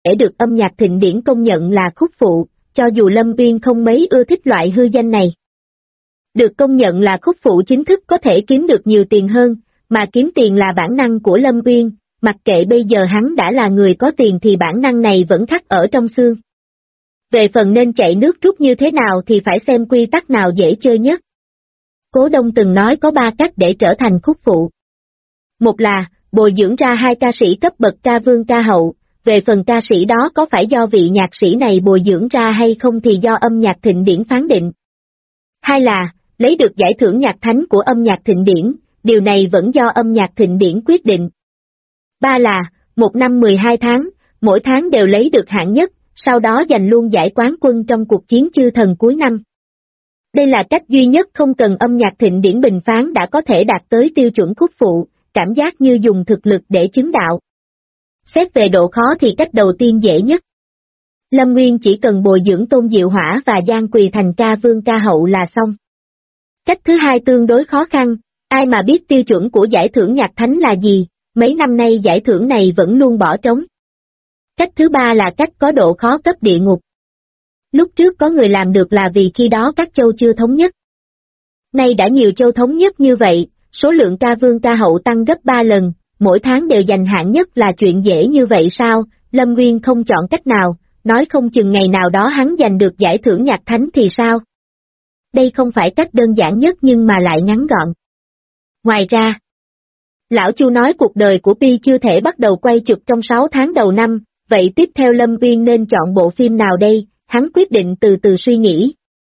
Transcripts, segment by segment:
để được âm nhạc thịnh điển công nhận là khúc phụ, cho dù Lâm Uyên không mấy ưa thích loại hư danh này. Được công nhận là khúc phụ chính thức có thể kiếm được nhiều tiền hơn, mà kiếm tiền là bản năng của Lâm Uyên, mặc kệ bây giờ hắn đã là người có tiền thì bản năng này vẫn khắc ở trong xương. Về phần nên chạy nước rút như thế nào thì phải xem quy tắc nào dễ chơi nhất. Cố Đông từng nói có 3 cách để trở thành khúc phụ. Một là, bồi dưỡng ra 2 ca sĩ cấp bậc ca vương ca hậu, về phần ca sĩ đó có phải do vị nhạc sĩ này bồi dưỡng ra hay không thì do âm nhạc thịnh điển phán định. Hai là, lấy được giải thưởng nhạc thánh của âm nhạc thịnh điển, điều này vẫn do âm nhạc thịnh điển quyết định. Ba là, 1 năm 12 tháng, mỗi tháng đều lấy được hạng nhất, sau đó giành luôn giải quán quân trong cuộc chiến chư thần cuối năm. Đây là cách duy nhất không cần âm nhạc thịnh điển bình phán đã có thể đạt tới tiêu chuẩn khúc phụ, cảm giác như dùng thực lực để chứng đạo. Xét về độ khó thì cách đầu tiên dễ nhất. Lâm Nguyên chỉ cần bồi dưỡng Tôn Diệu Hỏa và Giang Quỳ thành ca vương ca hậu là xong. Cách thứ hai tương đối khó khăn, ai mà biết tiêu chuẩn của giải thưởng nhạc thánh là gì, mấy năm nay giải thưởng này vẫn luôn bỏ trống. Cách thứ ba là cách có độ khó cấp địa ngục. Lúc trước có người làm được là vì khi đó các châu chưa thống nhất. Nay đã nhiều châu thống nhất như vậy, số lượng ca vương ca hậu tăng gấp 3 lần, mỗi tháng đều giành hạng nhất là chuyện dễ như vậy sao? Lâm Nguyên không chọn cách nào, nói không chừng ngày nào đó hắn giành được giải thưởng nhạc thánh thì sao? Đây không phải cách đơn giản nhất nhưng mà lại ngắn gọn. Ngoài ra, Lão Chu nói cuộc đời của Pi chưa thể bắt đầu quay chụp trong 6 tháng đầu năm, vậy tiếp theo Lâm Uyên nên chọn bộ phim nào đây? Hắn quyết định từ từ suy nghĩ.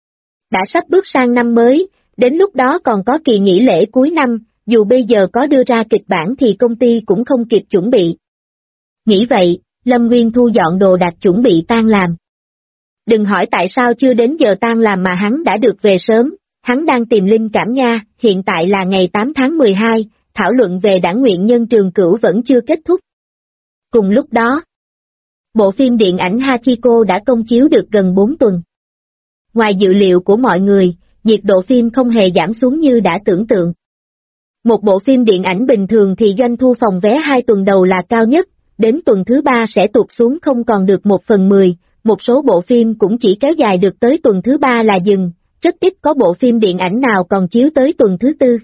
Đã sắp bước sang năm mới, đến lúc đó còn có kỳ nghỉ lễ cuối năm, dù bây giờ có đưa ra kịch bản thì công ty cũng không kịp chuẩn bị. Nghĩ vậy, Lâm Nguyên thu dọn đồ đạc chuẩn bị tan làm. Đừng hỏi tại sao chưa đến giờ tan làm mà hắn đã được về sớm, hắn đang tìm linh cảm nha, hiện tại là ngày 8 tháng 12, thảo luận về đảng nguyện nhân Trường Cửu vẫn chưa kết thúc. Cùng lúc đó, bộ phim điện ảnh Hachiko đã công chiếu được gần 4 tuần. Ngoài dự liệu của mọi người, nhiệt độ phim không hề giảm xuống như đã tưởng tượng. Một bộ phim điện ảnh bình thường thì doanh thu phòng vé 2 tuần đầu là cao nhất, đến tuần thứ 3 sẽ tụt xuống không còn được 1/10, một số bộ phim cũng chỉ kéo dài được tới tuần thứ 3 là dừng, rất ít có bộ phim điện ảnh nào còn chiếu tới tuần thứ 4.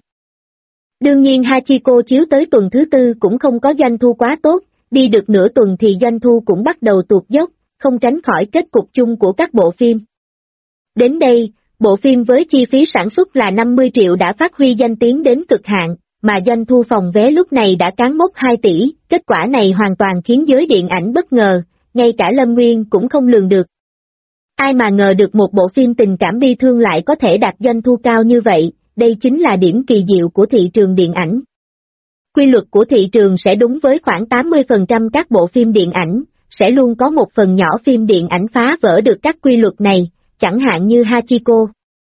Đương nhiên Hachiko chiếu tới tuần thứ 4 cũng không có doanh thu quá tốt, đi được nửa tuần thì doanh thu cũng bắt đầu tuột dốc, không tránh khỏi kết cục chung của các bộ phim. Đến đây, bộ phim với chi phí sản xuất là 50 triệu đã phát huy danh tiếng đến cực hạn, mà doanh thu phòng vé lúc này đã cán mốc 2 tỷ, kết quả này hoàn toàn khiến giới điện ảnh bất ngờ, ngay cả Lâm Nguyên cũng không lường được. Ai mà ngờ được một bộ phim tình cảm bi thương lại có thể đạt doanh thu cao như vậy, đây chính là điểm kỳ diệu của thị trường điện ảnh. Quy luật của thị trường sẽ đúng với khoảng 80% các bộ phim điện ảnh, sẽ luôn có một phần nhỏ phim điện ảnh phá vỡ được các quy luật này, chẳng hạn như Hachiko.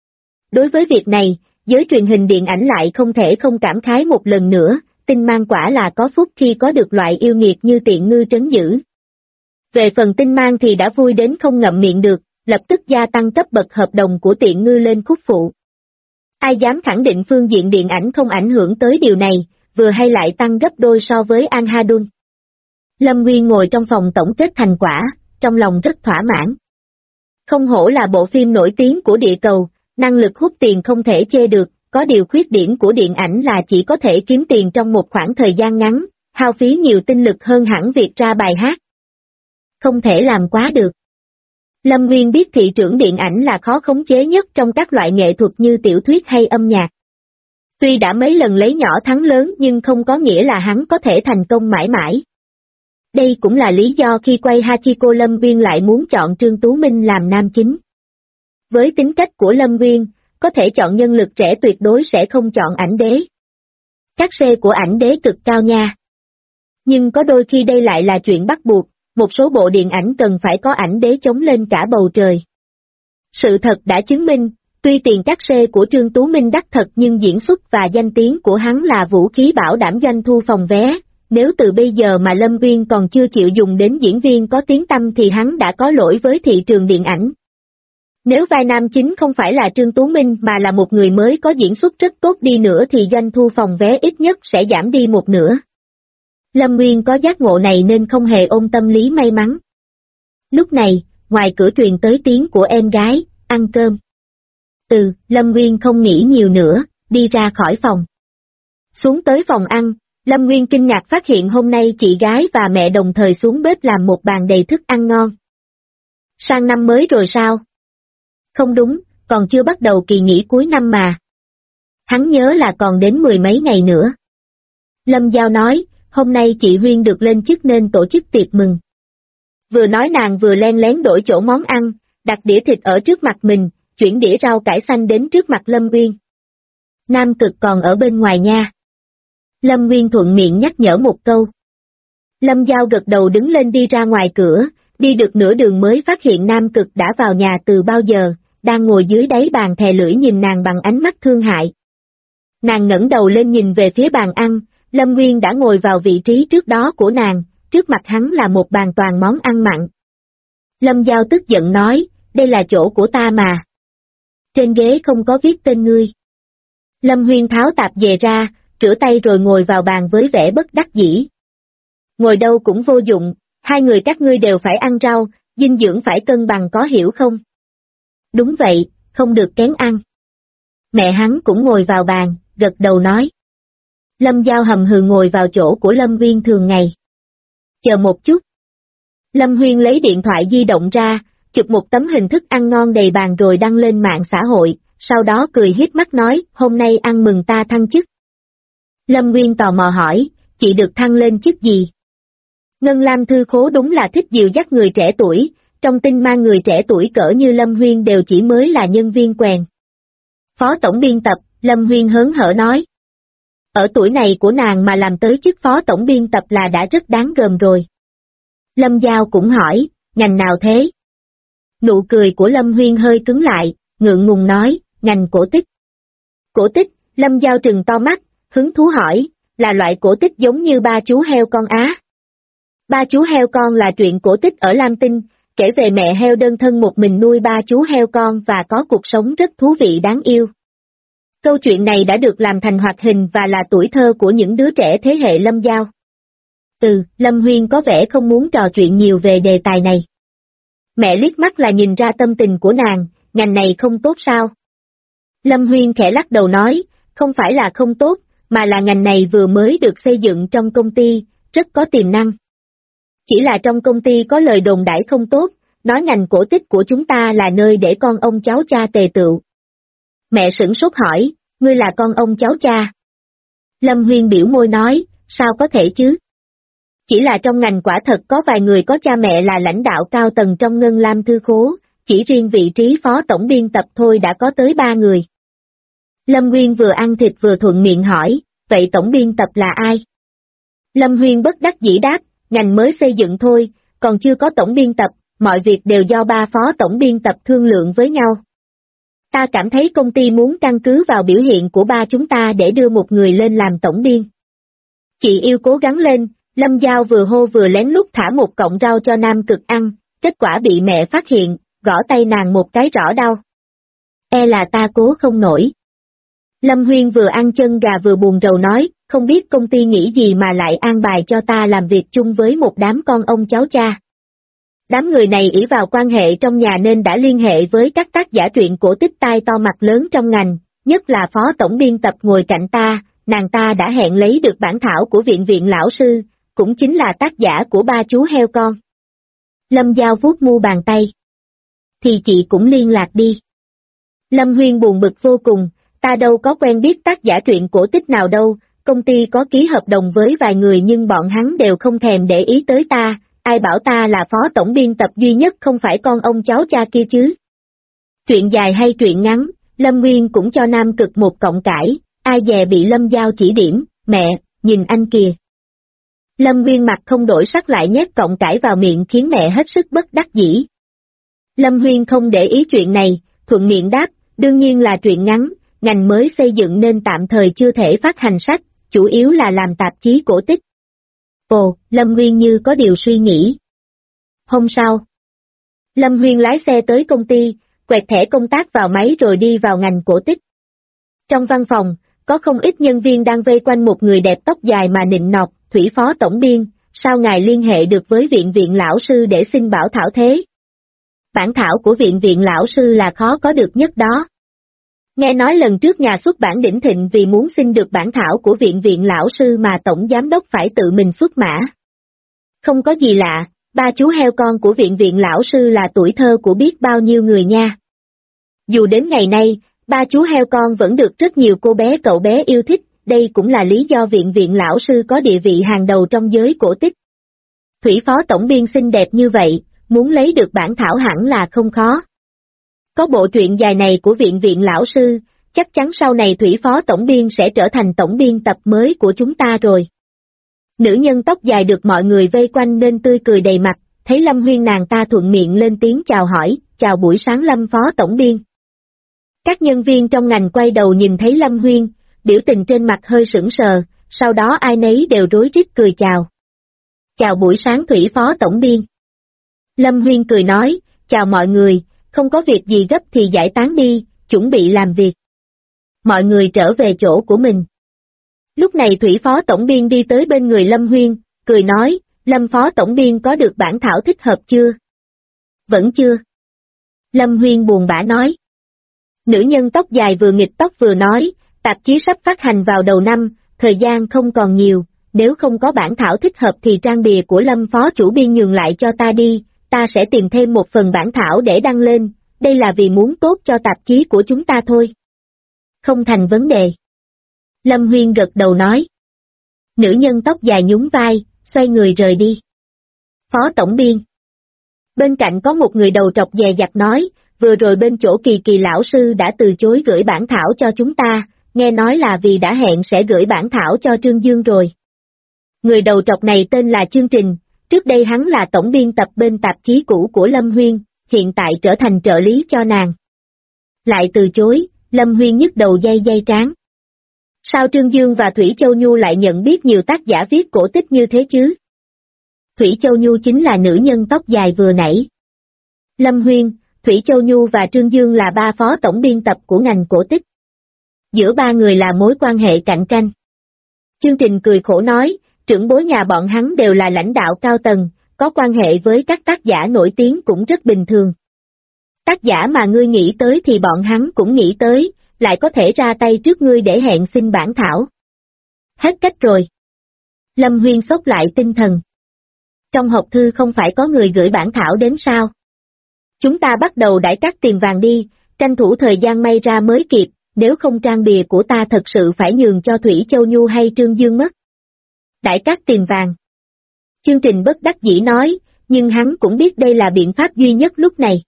Đối với việc này, giới truyền hình điện ảnh lại không thể không cảm khái một lần nữa, Tinh Mang quả là có phúc khi có được loại yêu nghiệt như Tiện Ngư trấn giữ. Về phần Tinh Mang thì đã vui đến không ngậm miệng được, lập tức gia tăng cấp bậc hợp đồng của Tiện Ngư lên khúc phụ. Ai dám khẳng định phương diện điện ảnh không ảnh hưởng tới điều này, vừa hay lại tăng gấp đôi so với An Hadun. Lâm Nguyên ngồi trong phòng tổng kết thành quả, trong lòng rất thỏa mãn. Không hổ là bộ phim nổi tiếng của địa cầu, năng lực hút tiền không thể chê được, có điều khuyết điểm của điện ảnh là chỉ có thể kiếm tiền trong một khoảng thời gian ngắn, hao phí nhiều tinh lực hơn hẳn việc ra bài hát. Không thể làm quá được. Lâm Nguyên biết thị trường điện ảnh là khó khống chế nhất trong các loại nghệ thuật như tiểu thuyết hay âm nhạc. Tuy đã mấy lần lấy nhỏ thắng lớn nhưng không có nghĩa là hắn có thể thành công mãi mãi. Đây cũng là lý do khi quay Hachiko Lâm Nguyên lại muốn chọn Trương Tú Minh làm nam chính. Với tính cách của Lâm Nguyên, có thể chọn nhân lực trẻ tuyệt đối sẽ không chọn ảnh đế. Các xê của ảnh đế cực cao nha. Nhưng có đôi khi đây lại là chuyện bắt buộc, một số bộ điện ảnh cần phải có ảnh đế chống lên cả bầu trời. Sự thật đã chứng minh, tuy tiền các xê của Trương Tú Minh đắt thật nhưng diễn xuất và danh tiếng của hắn là vũ khí bảo đảm doanh thu phòng vé, nếu từ bây giờ mà Lâm Nguyên còn chưa chịu dùng đến diễn viên có tiếng tăm thì hắn đã có lỗi với thị trường điện ảnh. Nếu vai nam chính không phải là Trương Tú Minh mà là một người mới có diễn xuất rất tốt đi nữa thì doanh thu phòng vé ít nhất sẽ giảm đi một nửa. Lâm Nguyên có giác ngộ này nên không hề ôm tâm lý may mắn. Lúc này, ngoài cửa truyền tới tiếng của em gái, ăn cơm. Lâm Nguyên không nghĩ nhiều nữa, đi ra khỏi phòng. Xuống tới phòng ăn, Lâm Nguyên kinh ngạc phát hiện hôm nay chị gái và mẹ đồng thời xuống bếp làm một bàn đầy thức ăn ngon. Sang năm mới rồi sao? Không đúng, còn chưa bắt đầu kỳ nghỉ cuối năm mà. Hắn nhớ là còn đến 10 mấy ngày nữa. Lâm Giao nói, hôm nay chị Huyên được lên chức nên tổ chức tiệc mừng. Vừa nói nàng vừa len lén đổi chỗ món ăn, đặt đĩa thịt ở trước mặt mình, chuyển đĩa rau cải xanh đến trước mặt Lâm Nguyên. Nam Cực còn ở bên ngoài nha. Lâm Nguyên thuận miệng nhắc nhở một câu. Lâm Giao gật đầu đứng lên đi ra ngoài cửa, đi được nửa đường mới phát hiện Nam Cực đã vào nhà từ bao giờ, đang ngồi dưới đáy bàn thè lưỡi nhìn nàng bằng ánh mắt thương hại. Nàng ngẩng đầu lên nhìn về phía bàn ăn, Lâm Nguyên đã ngồi vào vị trí trước đó của nàng, trước mặt hắn là một bàn toàn món ăn mặn. Lâm Giao tức giận nói, đây là chỗ của ta mà. Trên ghế không có viết tên ngươi. Lâm Huyên tháo tạp dề ra, rửa tay rồi ngồi vào bàn với vẻ bất đắc dĩ. Ngồi đâu cũng vô dụng, hai người các ngươi đều phải ăn rau, dinh dưỡng phải cân bằng có hiểu không? Đúng vậy, không được kén ăn. Mẹ hắn cũng ngồi vào bàn, gật đầu nói. Lâm Giao hầm hừ ngồi vào chỗ của Lâm Huyên thường ngày. Chờ một chút. Lâm Huyên lấy điện thoại di động ra, chụp một tấm hình thức ăn ngon đầy bàn rồi đăng lên mạng xã hội, sau đó cười hiếp mắt nói, hôm nay ăn mừng ta thăng chức. Lâm Nguyên tò mò hỏi, chị được thăng lên chức gì? Ngân Lam Thư Khố đúng là thích dìu dắt người trẻ tuổi, trong tin mang người trẻ tuổi cỡ như Lâm Huyên đều chỉ mới là nhân viên quèn. Phó tổng biên tập, Lâm Huyên hớn hở nói. Ở tuổi này của nàng mà làm tới chức phó tổng biên tập là đã rất đáng gờm rồi. Lâm Giao cũng hỏi, ngành nào thế? Nụ cười của Lâm Huyên hơi cứng lại, ngượng ngùng nói, ngành cổ tích. Cổ tích, Lâm Giao trừng to mắt, hứng thú hỏi, là loại cổ tích giống như Ba Chú Heo Con á. Ba Chú Heo Con là truyện cổ tích ở Lam Tinh, kể về mẹ heo đơn thân một mình nuôi ba chú heo con và có cuộc sống rất thú vị đáng yêu. Câu chuyện này đã được làm thành hoạt hình và là tuổi thơ của những đứa trẻ thế hệ Lâm Giao. Lâm Huyên có vẻ không muốn trò chuyện nhiều về đề tài này. Mẹ liếc mắt là nhìn ra tâm tình của nàng, ngành này không tốt sao? Lâm Huyên khẽ lắc đầu nói, không phải là không tốt, mà là ngành này vừa mới được xây dựng trong công ty, rất có tiềm năng. Chỉ là trong công ty có lời đồn đãi không tốt, nói ngành cổ tích của chúng ta là nơi để con ông cháu cha tề tựu. Mẹ sửng sốt hỏi, ngươi là con ông cháu cha? Lâm Huyên biểu môi nói, sao có thể chứ? Chỉ là trong ngành quả thật có vài người có cha mẹ là lãnh đạo cao tầng trong Ngân Lam Thư Khố, chỉ riêng vị trí phó tổng biên tập thôi đã có tới 3 người. Lâm Huyên vừa ăn thịt vừa thuận miệng hỏi, vậy tổng biên tập là ai? Lâm Huyên bất đắc dĩ đáp, ngành mới xây dựng thôi, còn chưa có tổng biên tập, mọi việc đều do 3 phó tổng biên tập thương lượng với nhau. Ta cảm thấy công ty muốn căn cứ vào biểu hiện của 3 chúng ta để đưa một người lên làm tổng biên. Chị yêu cố gắng lên, Lâm Giao vừa hô vừa lén lút thả một cọng rau cho Nam Cực ăn, kết quả bị mẹ phát hiện, gõ tay nàng một cái rõ đau. E là ta cố không nổi. Lâm Huyên vừa ăn chân gà vừa buồn rầu nói, không biết công ty nghĩ gì mà lại an bài cho ta làm việc chung với một đám con ông cháu cha. Đám người này ỷ vào quan hệ trong nhà nên đã liên hệ với các tác giả truyện cổ tích tai to mặt lớn trong ngành, nhất là phó tổng biên tập ngồi cạnh ta, nàng ta đã hẹn lấy được bản thảo của viện lão sư, cũng chính là tác giả của Ba Chú Heo Con. Lâm Giao vuốt mu bàn tay. Thì chị cũng liên lạc đi. Lâm Huyên buồn bực vô cùng, ta đâu có quen biết tác giả truyện cổ tích nào đâu, công ty có ký hợp đồng với vài người nhưng bọn hắn đều không thèm để ý tới ta, ai bảo ta là phó tổng biên tập duy nhất không phải con ông cháu cha kia chứ. Truyện dài hay truyện ngắn, Lâm Nguyên cũng cho Nam Cực một cọng cải, ai dè bị Lâm Giao chỉ điểm, mẹ, nhìn anh kìa. Lâm Nguyên mặt không đổi sắc lại nhét cọng cải vào miệng khiến mẹ hết sức bất đắc dĩ. Lâm Huyên không để ý chuyện này, thuận miệng đáp, đương nhiên là truyện ngắn, ngành mới xây dựng nên tạm thời chưa thể phát hành sách, chủ yếu là làm tạp chí cổ tích. Ồ, Lâm Nguyên như có điều suy nghĩ. Hôm sau, Lâm Huyên lái xe tới công ty, quẹt thẻ công tác vào máy rồi đi vào ngành cổ tích. Trong văn phòng, có không ít nhân viên đang vây quanh một người đẹp tóc dài mà nịnh nọt, Thủy phó tổng biên, sao ngài liên hệ được với viện viện lão sư để xin bảo thảo thế? Bản thảo của viện viện lão sư là khó có được nhất đó. Nghe nói lần trước nhà xuất bản Đỉnh Thịnh vì muốn xin được bản thảo của viện viện lão sư mà tổng giám đốc phải tự mình xuất mã. Không có gì lạ, ba chú heo con của viện viện lão sư là tuổi thơ của biết bao nhiêu người nha. Dù đến ngày nay, ba chú heo con vẫn được rất nhiều cô bé cậu bé yêu thích, đây cũng là lý do viện viện lão sư có địa vị hàng đầu trong giới cổ tích. Thủy phó tổng biên xinh đẹp như vậy, muốn lấy được bản thảo hẳn là không khó. Có bộ truyện dài này của viện viện lão sư, chắc chắn sau này Thủy phó tổng biên sẽ trở thành tổng biên tập mới của chúng ta rồi. Nữ nhân tóc dài được mọi người vây quanh nên tươi cười đầy mặt, thấy Lâm Huyên nàng ta thuận miệng lên tiếng chào hỏi, chào buổi sáng Lâm phó tổng biên. Các nhân viên trong ngành quay đầu nhìn thấy Lâm Huyên, biểu tình trên mặt hơi sững sờ, sau đó ai nấy đều rối rít cười chào. Chào buổi sáng Thủy phó tổng biên. Lâm Huyên cười nói, chào mọi người, không có việc gì gấp thì giải tán đi, chuẩn bị làm việc. Mọi người trở về chỗ của mình. Lúc này Thủy phó tổng biên đi tới bên người Lâm Huyên, cười nói, Lâm phó tổng biên có được bản thảo thích hợp chưa? Vẫn chưa. Lâm Huyên buồn bã nói. Nữ nhân tóc dài vừa nghịch tóc vừa nói, tạp chí sắp phát hành vào đầu năm, thời gian không còn nhiều, nếu không có bản thảo thích hợp thì trang bìa của Lâm phó chủ biên nhường lại cho ta đi, ta sẽ tìm thêm một phần bản thảo để đăng lên, đây là vì muốn tốt cho tạp chí của chúng ta thôi. Không thành vấn đề. Lâm Huyên gật đầu nói. Nữ nhân tóc dài nhún vai, xoay người rời đi. Phó tổng biên. Bên cạnh có một người đầu trọc dè dặt nói, vừa rồi bên chỗ Kỳ Kỳ lão sư đã từ chối gửi bản thảo cho chúng ta, nghe nói là vì đã hẹn sẽ gửi bản thảo cho Trương Dương rồi. Người đầu trọc này tên là Chương Trình, trước đây hắn là tổng biên tập bên tạp chí cũ của Lâm Huyên, hiện tại trở thành trợ lý cho nàng. Lại từ chối, Lâm Huyên nhức đầu day trán. Sao Trương Dương và Thủy Châu Nhu lại nhận biết nhiều tác giả viết cổ tích như thế chứ? Thủy Châu Nhu chính là nữ nhân tóc dài vừa nãy. Lâm Huyên, Thủy Châu Nhu và Trương Dương là ba phó tổng biên tập của ngành cổ tích. Giữa ba người là mối quan hệ cạnh tranh. Chương Trình cười khổ nói, trưởng bối nhà bọn hắn đều là lãnh đạo cao tầng, có quan hệ với các tác giả nổi tiếng cũng rất bình thường. Tác giả mà ngươi nghĩ tới thì bọn hắn cũng nghĩ tới, lại có thể ra tay trước ngươi để hẹn xin bản thảo. Hết cách rồi. Lâm Huyên xốc lại tinh thần. Trong hộp thư không phải có người gửi bản thảo đến sao? Chúng ta bắt đầu đãi cát tìm vàng đi, tranh thủ thời gian may ra mới kịp, nếu không trang bìa của ta thật sự phải nhường cho Thủy Châu Nhu hay Trương Dương mất. Đãi cát tìm vàng. Chương Trình bất đắc dĩ nói, nhưng hắn cũng biết đây là biện pháp duy nhất lúc này.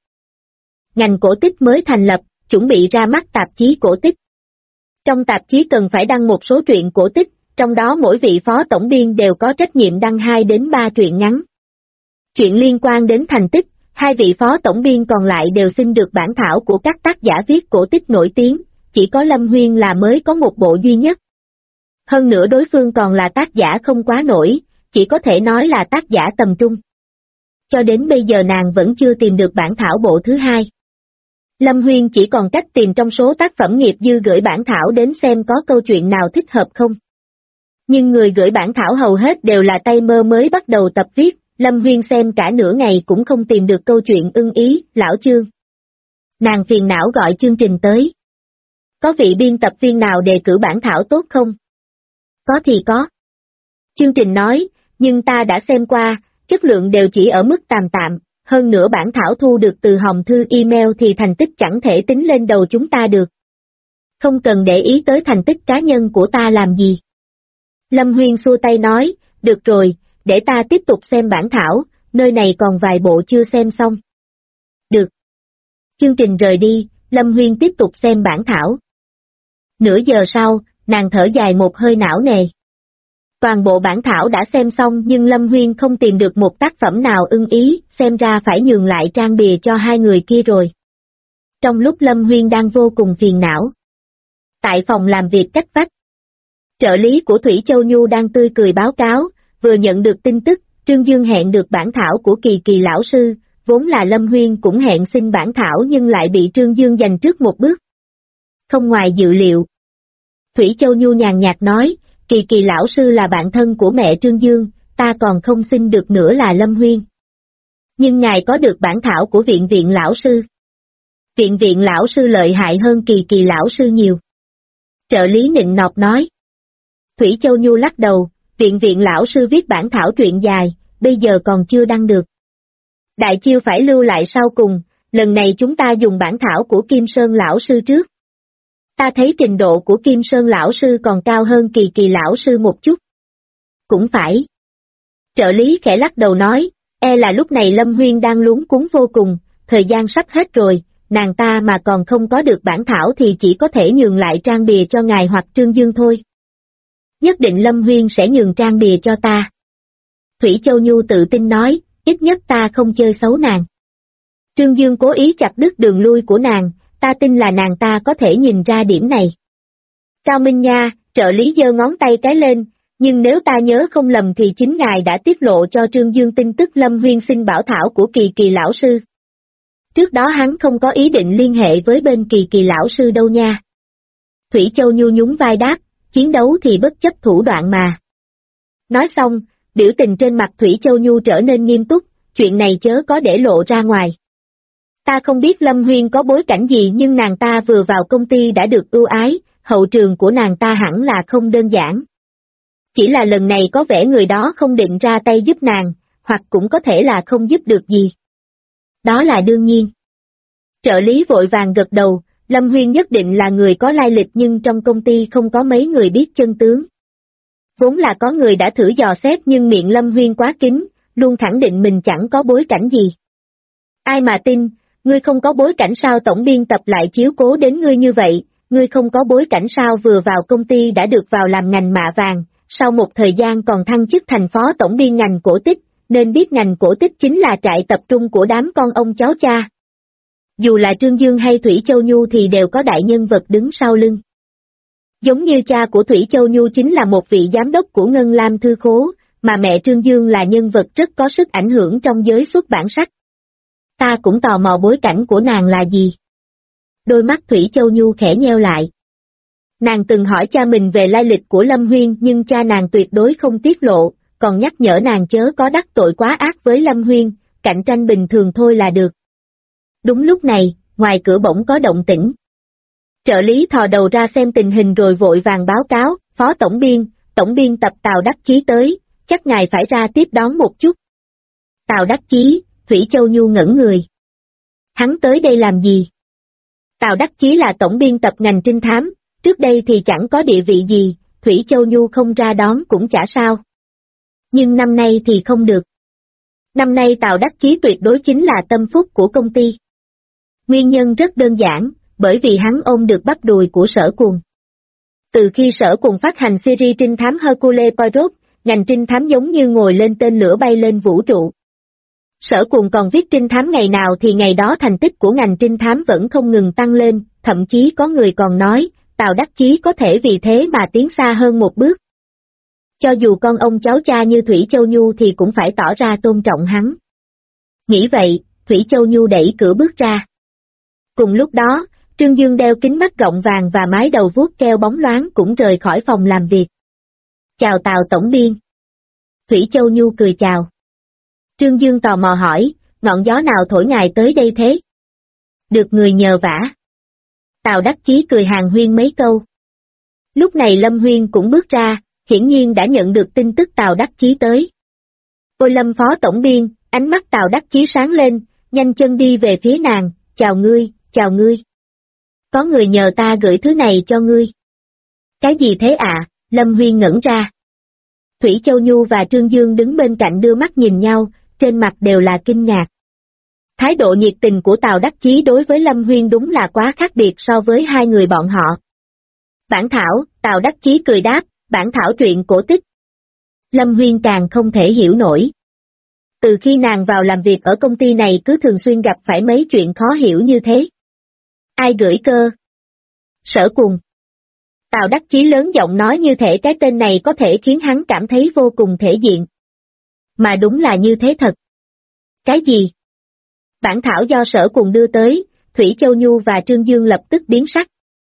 Ngành cổ tích mới thành lập, chuẩn bị ra mắt tạp chí cổ tích. Trong tạp chí cần phải đăng một số truyện cổ tích, trong đó mỗi vị phó tổng biên đều có trách nhiệm đăng 2 đến 3 truyện ngắn. Chuyện liên quan đến thành tích, hai vị phó tổng biên còn lại đều xin được bản thảo của các tác giả viết cổ tích nổi tiếng, chỉ có Lâm Huyên là mới có một bộ duy nhất. Hơn nữa đối phương còn là tác giả không quá nổi, chỉ có thể nói là tác giả tầm trung. Cho đến bây giờ nàng vẫn chưa tìm được bản thảo bộ thứ hai. Lâm Huyên chỉ còn cách tìm trong số tác phẩm nghiệp dư gửi bản thảo đến xem có câu chuyện nào thích hợp không. Nhưng người gửi bản thảo hầu hết đều là tay mơ mới bắt đầu tập viết, Lâm Huyên xem cả nửa ngày cũng không tìm được câu chuyện ưng ý, lão Chương. Nàng phiền não gọi Chương Trình tới. Có vị biên tập viên nào đề cử bản thảo tốt không? Có thì có. Chương Trình nói, nhưng ta đã xem qua, chất lượng đều chỉ ở mức tạm tạm, hơn nữa bản thảo thu được từ hòm thư email thì thành tích chẳng thể tính lên đầu chúng ta được. Không cần để ý tới thành tích cá nhân của ta làm gì. Lâm Huyên xua tay nói, được rồi, để ta tiếp tục xem bản thảo, nơi này còn vài bộ chưa xem xong. Được. Chương Trình rời đi, Lâm Huyên tiếp tục xem bản thảo. Nửa giờ sau, nàng thở dài một hơi não nề. Toàn bộ bản thảo đã xem xong nhưng Lâm Huyên không tìm được một tác phẩm nào ưng ý, xem ra phải nhường lại trang bìa cho hai người kia rồi. Trong lúc Lâm Huyên đang vô cùng phiền não. Tại phòng làm việc cách vách, trợ lý của Thủy Châu Nhu đang tươi cười báo cáo, vừa nhận được tin tức, Trương Dương hẹn được bản thảo của Kỳ Kỳ lão sư, vốn là Lâm Huyên cũng hẹn xin bản thảo nhưng lại bị Trương Dương giành trước một bước. Không ngoài dự liệu. Thủy Châu Nhu nhàn nhạt nói, Kỳ Kỳ lão sư là bạn thân của mẹ Trương Dương, ta còn không xin được nữa là Lâm Huyên. Nhưng ngài có được bản thảo của viện viện lão sư. Viện lão sư lợi hại hơn Kỳ lão sư nhiều. Trợ lý nịnh nọt nói. Thủy Châu Nhu lắc đầu, viện lão sư viết bản thảo truyện dài, bây giờ còn chưa đăng được. Đại chiêu phải lưu lại sau cùng, lần này chúng ta dùng bản thảo của Kim Sơn lão sư trước. Ta thấy trình độ của Kim Sơn lão sư còn cao hơn Kỳ lão sư một chút. Cũng phải. Trợ lý khẽ lắc đầu nói, là lúc này Lâm Huyên đang luống cuống vô cùng, thời gian sắp hết rồi, nàng ta mà còn không có được bản thảo thì chỉ có thể nhường lại trang bìa cho ngài hoặc Trương Dương thôi. Nhất định Lâm Huyên sẽ nhường trang bìa cho ta. Thủy Châu Nhu tự tin nói, ít nhất ta không chơi xấu nàng. Trương Dương cố ý chặt đứt đường lui của nàng, ta tin là nàng ta có thể nhìn ra điểm này. Cao Minh Nha, trợ lý giơ ngón tay cái lên, nhưng nếu ta nhớ không lầm thì chính ngài đã tiết lộ cho Trương Dương tin tức Lâm Huyên xin bảo thảo của Kỳ lão sư. Trước đó hắn không có ý định liên hệ với bên Kỳ lão sư đâu nha. Thủy Châu Nhu nhún vai đáp, chiến đấu thì bất chấp thủ đoạn mà. Nói xong, biểu tình trên mặt Thủy Châu Nhu trở nên nghiêm túc, chuyện này chớ có để lộ ra ngoài. Ta không biết Lâm Huyên có bối cảnh gì nhưng nàng ta vừa vào công ty đã được ưu ái, hậu trường của nàng ta hẳn là không đơn giản. Chỉ là lần này có vẻ người đó không định ra tay giúp nàng, hoặc cũng có thể là không giúp được gì. Đó là đương nhiên. Trợ lý vội vàng gật đầu, Lâm Huyên nhất định là người có lai lịch nhưng trong công ty không có mấy người biết chân tướng. Vốn là có người đã thử dò xét nhưng miệng Lâm Huyên quá kín, luôn khẳng định mình chẳng có bối cảnh gì. Ai mà tin, ngươi không có bối cảnh sao tổng biên tập lại chiếu cố đến ngươi như vậy, ngươi không có bối cảnh sao vừa vào công ty đã được vào làm ngành mạ vàng, sau một thời gian còn thăng chức thành phó tổng biên ngành cổ tích, nên biết ngành cổ tích chính là trại tập trung của đám con ông cháu cha. Dù là Trương Dương hay Thủy Châu Nhu thì đều có đại nhân vật đứng sau lưng. Giống như cha của Thủy Châu Nhu chính là một vị giám đốc của Ngân Lam Thư Khố, mà mẹ Trương Dương là nhân vật rất có sức ảnh hưởng trong giới xuất bản sách. Ta cũng tò mò bối cảnh của nàng là gì. Đôi mắt Thủy Châu Nhu khẽ nheo lại. Nàng từng hỏi cha mình về lai lịch của Lâm Huyên nhưng cha nàng tuyệt đối không tiết lộ, còn nhắc nhở nàng chớ có đắc tội quá ác với Lâm Huyên, cạnh tranh bình thường thôi là được. Đúng lúc này, ngoài cửa bỗng có động tĩnh. Trợ lý thò đầu ra xem tình hình rồi vội vàng báo cáo, phó tổng biên tập Tào Đắc Chí tới, chắc ngài phải ra tiếp đón một chút. Tào Đắc Chí, Thủy Châu Nhu ngẩn người. Hắn tới đây làm gì? Tào Đắc Chí là tổng biên tập ngành trinh thám, trước đây thì chẳng có địa vị gì, Thủy Châu Nhu không ra đón cũng chả sao. Nhưng năm nay thì không được. Năm nay Tào Đắc Chí tuyệt đối chính là tâm phúc của công ty. Nguyên nhân rất đơn giản, bởi vì hắn ôm được bắp đùi của Sở Cuồng. Từ khi Sở Cuồng phát hành series trinh thám Hercule Poirot, ngành trinh thám giống như ngồi lên tên lửa bay lên vũ trụ. Sở Cuồng còn viết trinh thám ngày nào thì ngày đó thành tích của ngành trinh thám vẫn không ngừng tăng lên, thậm chí có người còn nói, Tào Đắc Chí có thể vì thế mà tiến xa hơn một bước. Cho dù con ông cháu cha như Thủy Châu Nhu thì cũng phải tỏ ra tôn trọng hắn. Nghĩ vậy, Thủy Châu Nhu đẩy cửa bước ra. Cùng lúc đó, Trương Dương đeo kính mắt gọng vàng và mái đầu vuốt keo bóng loáng cũng rời khỏi phòng làm việc. Chào Tào tổng biên. Thủy Châu Nhu cười chào. Trương Dương tò mò hỏi, ngọn gió nào thổi ngài tới đây thế? Được người nhờ vả. Tào Đắc Chí cười hàng huyên mấy câu. Lúc này Lâm Huyên cũng bước ra, hiển nhiên đã nhận được tin tức Tào Đắc Chí tới. Ôi Lâm phó tổng biên, ánh mắt Tào Đắc Chí sáng lên, nhanh chân đi về phía nàng, chào ngươi, chào ngươi. Có người nhờ ta gửi thứ này cho ngươi. Cái gì thế ạ? Lâm Huyên ngẩn ra. Thủy Châu Nhu và Trương Dương đứng bên cạnh đưa mắt nhìn nhau, trên mặt đều là kinh ngạc. Thái độ nhiệt tình của Tào Đắc Chí đối với Lâm Huyên đúng là quá khác biệt so với hai người bọn họ. Bản thảo, Tào Đắc Chí cười đáp, bản thảo truyện cổ tích. Lâm Huyên càng không thể hiểu nổi. Từ khi nàng vào làm việc ở công ty này cứ thường xuyên gặp phải mấy chuyện khó hiểu như thế. Ai gửi cơ? Sở Cuồng. Tào Đắc Chí lớn giọng nói như thể cái tên này có thể khiến hắn cảm thấy vô cùng thể diện. Mà đúng là như thế thật. Cái gì? Bản thảo do Sở Cuồng đưa tới, Thủy Châu Nhu và Trương Dương lập tức biến sắc.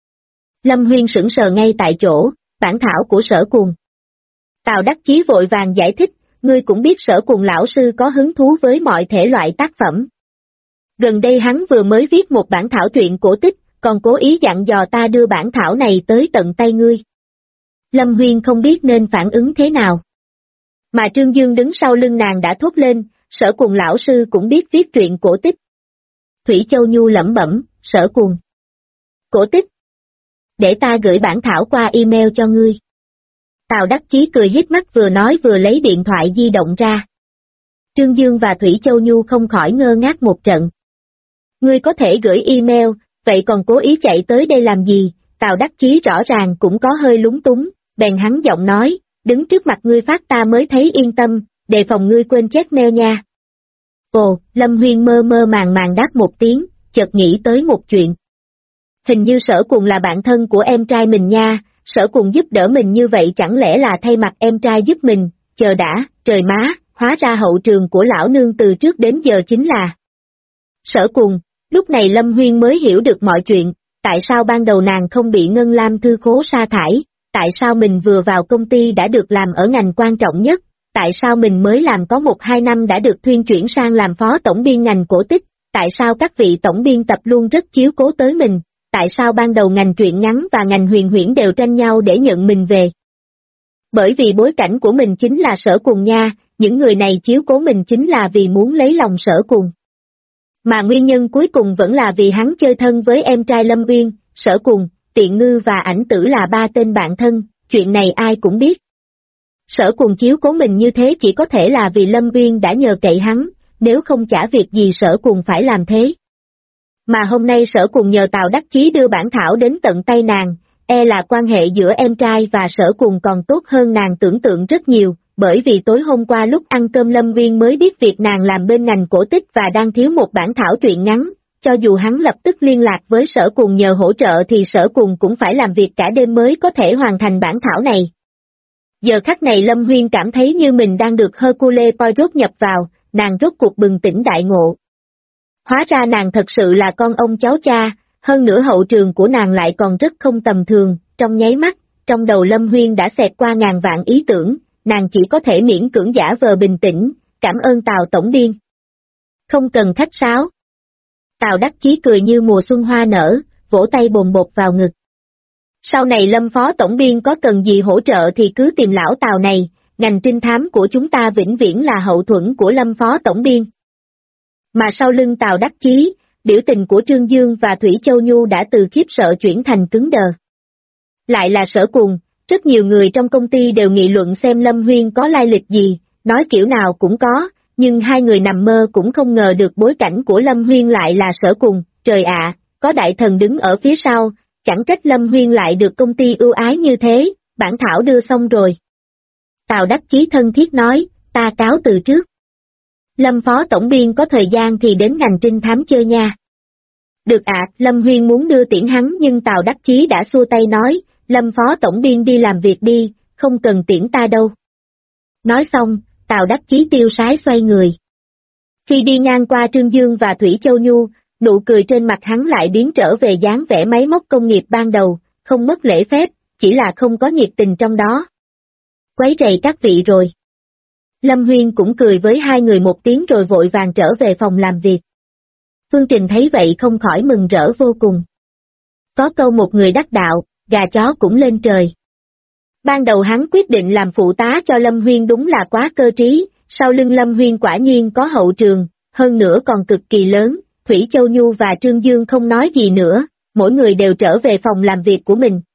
Lâm Huyên sững sờ ngay tại chỗ, bản thảo của Sở Cuồng. Tào Đắc Chí vội vàng giải thích, ngươi cũng biết Sở Cùng lão sư có hứng thú với mọi thể loại tác phẩm. Gần đây hắn vừa mới viết một bản thảo truyện cổ tích, còn cố ý dặn dò ta đưa bản thảo này tới tận tay ngươi. Lâm Huyên không biết nên phản ứng thế nào. Mà Trương Dương đứng sau lưng nàng đã thốt lên, Sở Cùng lão sư cũng biết viết truyện cổ tích. Thủy Châu Nhu lẩm bẩm, Sở Cùng. Cổ tích. Để ta gửi bản thảo qua email cho ngươi. Tào Đắc Chí cười híp mắt vừa nói vừa lấy điện thoại di động ra. Trương Dương và Thủy Châu Nhu không khỏi ngơ ngác một trận. Ngươi có thể gửi email, vậy còn cố ý chạy tới đây làm gì? Tào Đắc Chí rõ ràng cũng có hơi lúng túng, bèn hắn giọng nói, đứng trước mặt ngươi phát ta mới thấy yên tâm, đề phòng ngươi quên check mail nha. Ồ, Lâm Huyên mơ mơ màng màng đáp một tiếng, chợt nghĩ tới một chuyện. Hình như Sở Cùng là bạn thân của em trai mình nha, Sở Cùng giúp đỡ mình như vậy chẳng lẽ là thay mặt em trai giúp mình, chờ đã, trời má, hóa ra hậu trường của lão nương từ trước đến giờ chính là Sở Cùng. Lúc này Lâm Huyên mới hiểu được mọi chuyện, tại sao ban đầu nàng không bị Ngân Lam Thư Khố sa thải, tại sao mình vừa vào công ty đã được làm ở ngành quan trọng nhất, tại sao mình mới làm có 1-2 năm đã được thuyên chuyển sang làm phó tổng biên ngành cổ tích, tại sao các vị tổng biên tập luôn rất chiếu cố tới mình, tại sao ban đầu ngành truyện ngắn và ngành huyền huyễn đều tranh nhau để nhận mình về. Bởi vì bối cảnh của mình chính là Sở Cùng nha, những người này chiếu cố mình chính là vì muốn lấy lòng Sở Cùng. Mà nguyên nhân cuối cùng vẫn là vì hắn chơi thân với em trai Lâm Uyên, Sở Cùng, Tiện Ngư và Ảnh Tử là 3 tên bạn thân, chuyện này ai cũng biết. Sở Cùng chiếu cố mình như thế chỉ có thể là vì Lâm Uyên đã nhờ cậy hắn, nếu không chả việc gì Sở Cùng phải làm thế. Mà hôm nay Sở Cùng nhờ Tào Đắc Chí đưa bản thảo đến tận tay nàng, là quan hệ giữa em trai và Sở Cùng còn tốt hơn nàng tưởng tượng rất nhiều, bởi vì tối hôm qua lúc ăn cơm Lâm Uyên mới biết việc nàng làm bên ngành cổ tích và đang thiếu một bản thảo truyện ngắn, cho dù hắn lập tức liên lạc với Sở Cùng nhờ hỗ trợ thì Sở Cùng cũng phải làm việc cả đêm mới có thể hoàn thành bản thảo này. Giờ khắc này Lâm Huyên cảm thấy như mình đang được Hercule Poirot nhập vào, nàng rốt cuộc bừng tỉnh đại ngộ. Hóa ra nàng thật sự là con ông cháu cha, hơn nữa hậu trường của nàng lại còn rất không tầm thường, trong nháy mắt, trong đầu Lâm Huyên đã xẹt qua ngàn vạn ý tưởng, nàng chỉ có thể miễn cưỡng giả vờ bình tĩnh, cảm ơn Tào tổng biên. Không cần khách sáo. Tào Đắc Chí cười như mùa xuân hoa nở, vỗ tay bồn bột vào ngực. Sau này Lâm phó tổng biên có cần gì hỗ trợ thì cứ tìm lão Tào này, ngành trinh thám của chúng ta vĩnh viễn là hậu thuẫn của Lâm phó tổng biên. Mà sau lưng Tào Đắc Chí, biểu tình của Trương Dương và Thủy Châu Nhu đã từ khiếp sợ chuyển thành cứng đờ. Lại là Sở Cùng, rất nhiều người trong công ty đều nghị luận xem Lâm Huyên có lai lịch gì, nói kiểu nào cũng có, nhưng hai người nằm mơ cũng không ngờ được bối cảnh của Lâm Huyên lại là Sở Cùng, trời ạ, có đại thần đứng ở phía sau, chẳng trách Lâm Huyên lại được công ty ưu ái như thế, bản thảo đưa xong rồi. Tào Đắc Chí thân thiết nói, ta cáo từ trước. Lâm phó tổng biên có thời gian thì đến ngành trinh thám chơi nha. Được ạ, Lâm Huyên muốn đưa tiễn hắn nhưng Tào Đắc Chí đã xua tay nói, Lâm phó tổng biên đi làm việc đi, không cần tiễn ta đâu. Nói xong, Tào Đắc Chí tiêu sái xoay người. Khi đi ngang qua Trương Dương và Thủy Châu Nhu, nụ cười trên mặt hắn lại biến trở về dáng vẻ máy móc công nghiệp ban đầu, không mất lễ phép, chỉ là không có nhiệt tình trong đó. Quấy rầy các vị rồi. Lâm Huyên cũng cười với hai người một tiếng rồi vội vàng trở về phòng làm việc. Phương Trình thấy vậy không khỏi mừng rỡ vô cùng. Có câu một người đắc đạo, gà chó cũng lên trời. Ban đầu hắn quyết định làm phụ tá cho Lâm Huyên đúng là quá cơ trí, sau lưng Lâm Huyên quả nhiên có hậu trường, hơn nữa còn cực kỳ lớn, Thủy Châu Nhu và Trương Dương không nói gì nữa, mỗi người đều trở về phòng làm việc của mình.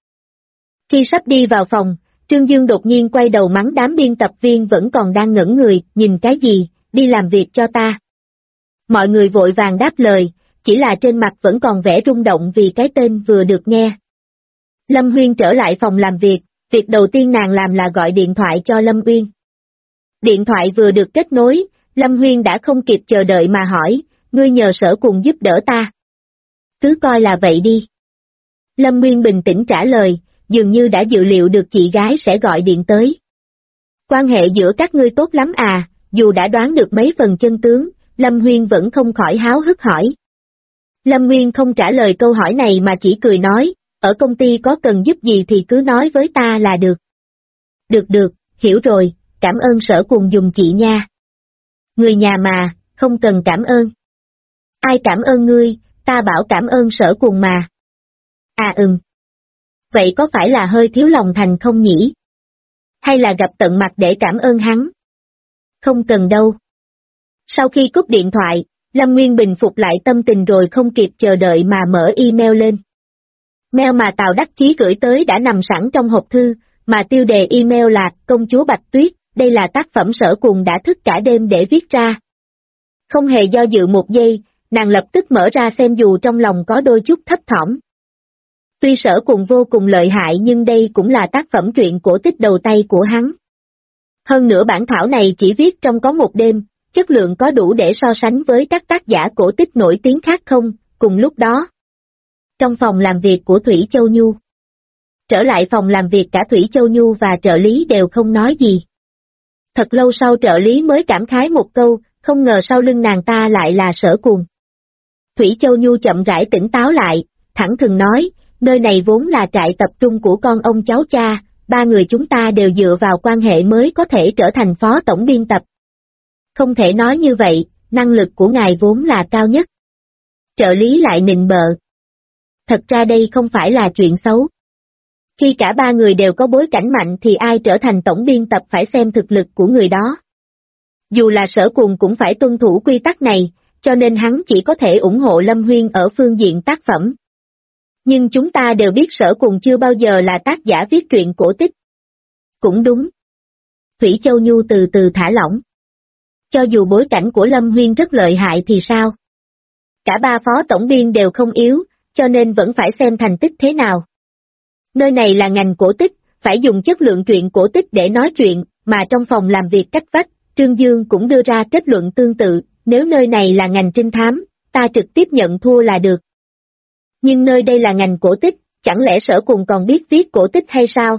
Khi sắp đi vào phòng, Trương Dương đột nhiên quay đầu mắng đám biên tập viên vẫn còn đang ngẩn người, nhìn cái gì, đi làm việc cho ta. Mọi người vội vàng đáp lời, chỉ là trên mặt vẫn còn vẻ rung động vì cái tên vừa được nghe. Lâm Huyên trở lại phòng làm việc đầu tiên nàng làm là gọi điện thoại cho Lâm Uyên. Điện thoại vừa được kết nối, Lâm Huyên đã không kịp chờ đợi mà hỏi, ngươi nhờ Sở Cùng giúp đỡ ta. Cứ coi là vậy đi. Lâm Uyên bình tĩnh trả lời, dường như đã dự liệu được chị gái sẽ gọi điện tới. Quan hệ giữa các ngươi tốt lắm à, dù đã đoán được mấy phần chân tướng, Lâm Huyên vẫn không khỏi háo hức hỏi. Lâm Nguyên không trả lời câu hỏi này mà chỉ cười nói, ở công ty có cần giúp gì thì cứ nói với ta là được. Được, hiểu rồi, cảm ơn Sở Cùng dùng chị nha. Người nhà mà, không cần cảm ơn. Ai cảm ơn ngươi, ta bảo cảm ơn Sở Cùng mà. À vậy có phải là hơi thiếu lòng thành không nhỉ? Hay là gặp tận mặt để cảm ơn hắn? Không cần đâu. Sau khi cúp điện thoại, Lâm Nguyên bình phục lại tâm tình rồi không kịp chờ đợi mà mở email lên. Mail mà Tào Đắc Chí gửi tới đã nằm sẵn trong hộp thư, mà tiêu đề email là Công chúa Bạch Tuyết, đây là tác phẩm Sở Cùng đã thức cả đêm để viết ra. Không hề do dự một giây, nàng lập tức mở ra xem dù trong lòng có đôi chút thấp thỏm. Tuy Sở Cùng vô cùng lợi hại nhưng đây cũng là tác phẩm truyện cổ tích đầu tay của hắn. Hơn nữa bản thảo này chỉ viết trong có một đêm, chất lượng có đủ để so sánh với các tác giả cổ tích nổi tiếng khác không? Cùng lúc đó, trong phòng làm việc của Thủy Châu Nhu. Trở lại phòng làm việc cả Thủy Châu Nhu và trợ lý đều không nói gì. Thật lâu sau trợ lý mới cảm khái một câu, không ngờ sau lưng nàng ta lại là Sở Cùng. Thủy Châu Nhu chậm rãi tỉnh táo lại, thẳng thừng nói, nơi này vốn là trại tập trung của con ông cháu cha, ba người chúng ta đều dựa vào quan hệ mới có thể trở thành phó tổng biên tập. Không thể nói như vậy, năng lực của ngài vốn là cao nhất. Trợ lý lại nịnh bợ. Thật ra đây không phải là chuyện xấu. Khi cả ba người đều có bối cảnh mạnh thì ai trở thành tổng biên tập phải xem thực lực của người đó. Dù là Sở Cùng cũng phải tuân thủ quy tắc này, cho nên hắn chỉ có thể ủng hộ Lâm Huyên ở phương diện tác phẩm. Nhưng chúng ta đều biết Sở Cùng chưa bao giờ là tác giả viết truyện cổ tích. Cũng đúng. Thủy Châu Nhu từ từ thả lỏng. Cho dù bối cảnh của Lâm Huyên rất lợi hại thì sao? Cả ba phó tổng biên đều không yếu, cho nên vẫn phải xem thành tích thế nào. Nơi này là ngành cổ tích, phải dùng chất lượng truyện cổ tích để nói chuyện, mà trong phòng làm việc cách vách, Trương Dương cũng đưa ra kết luận tương tự, nếu nơi này là ngành trinh thám, ta trực tiếp nhận thua là được. Nhưng nơi đây là ngành cổ tích, chẳng lẽ Sở Cùng còn biết viết cổ tích hay sao?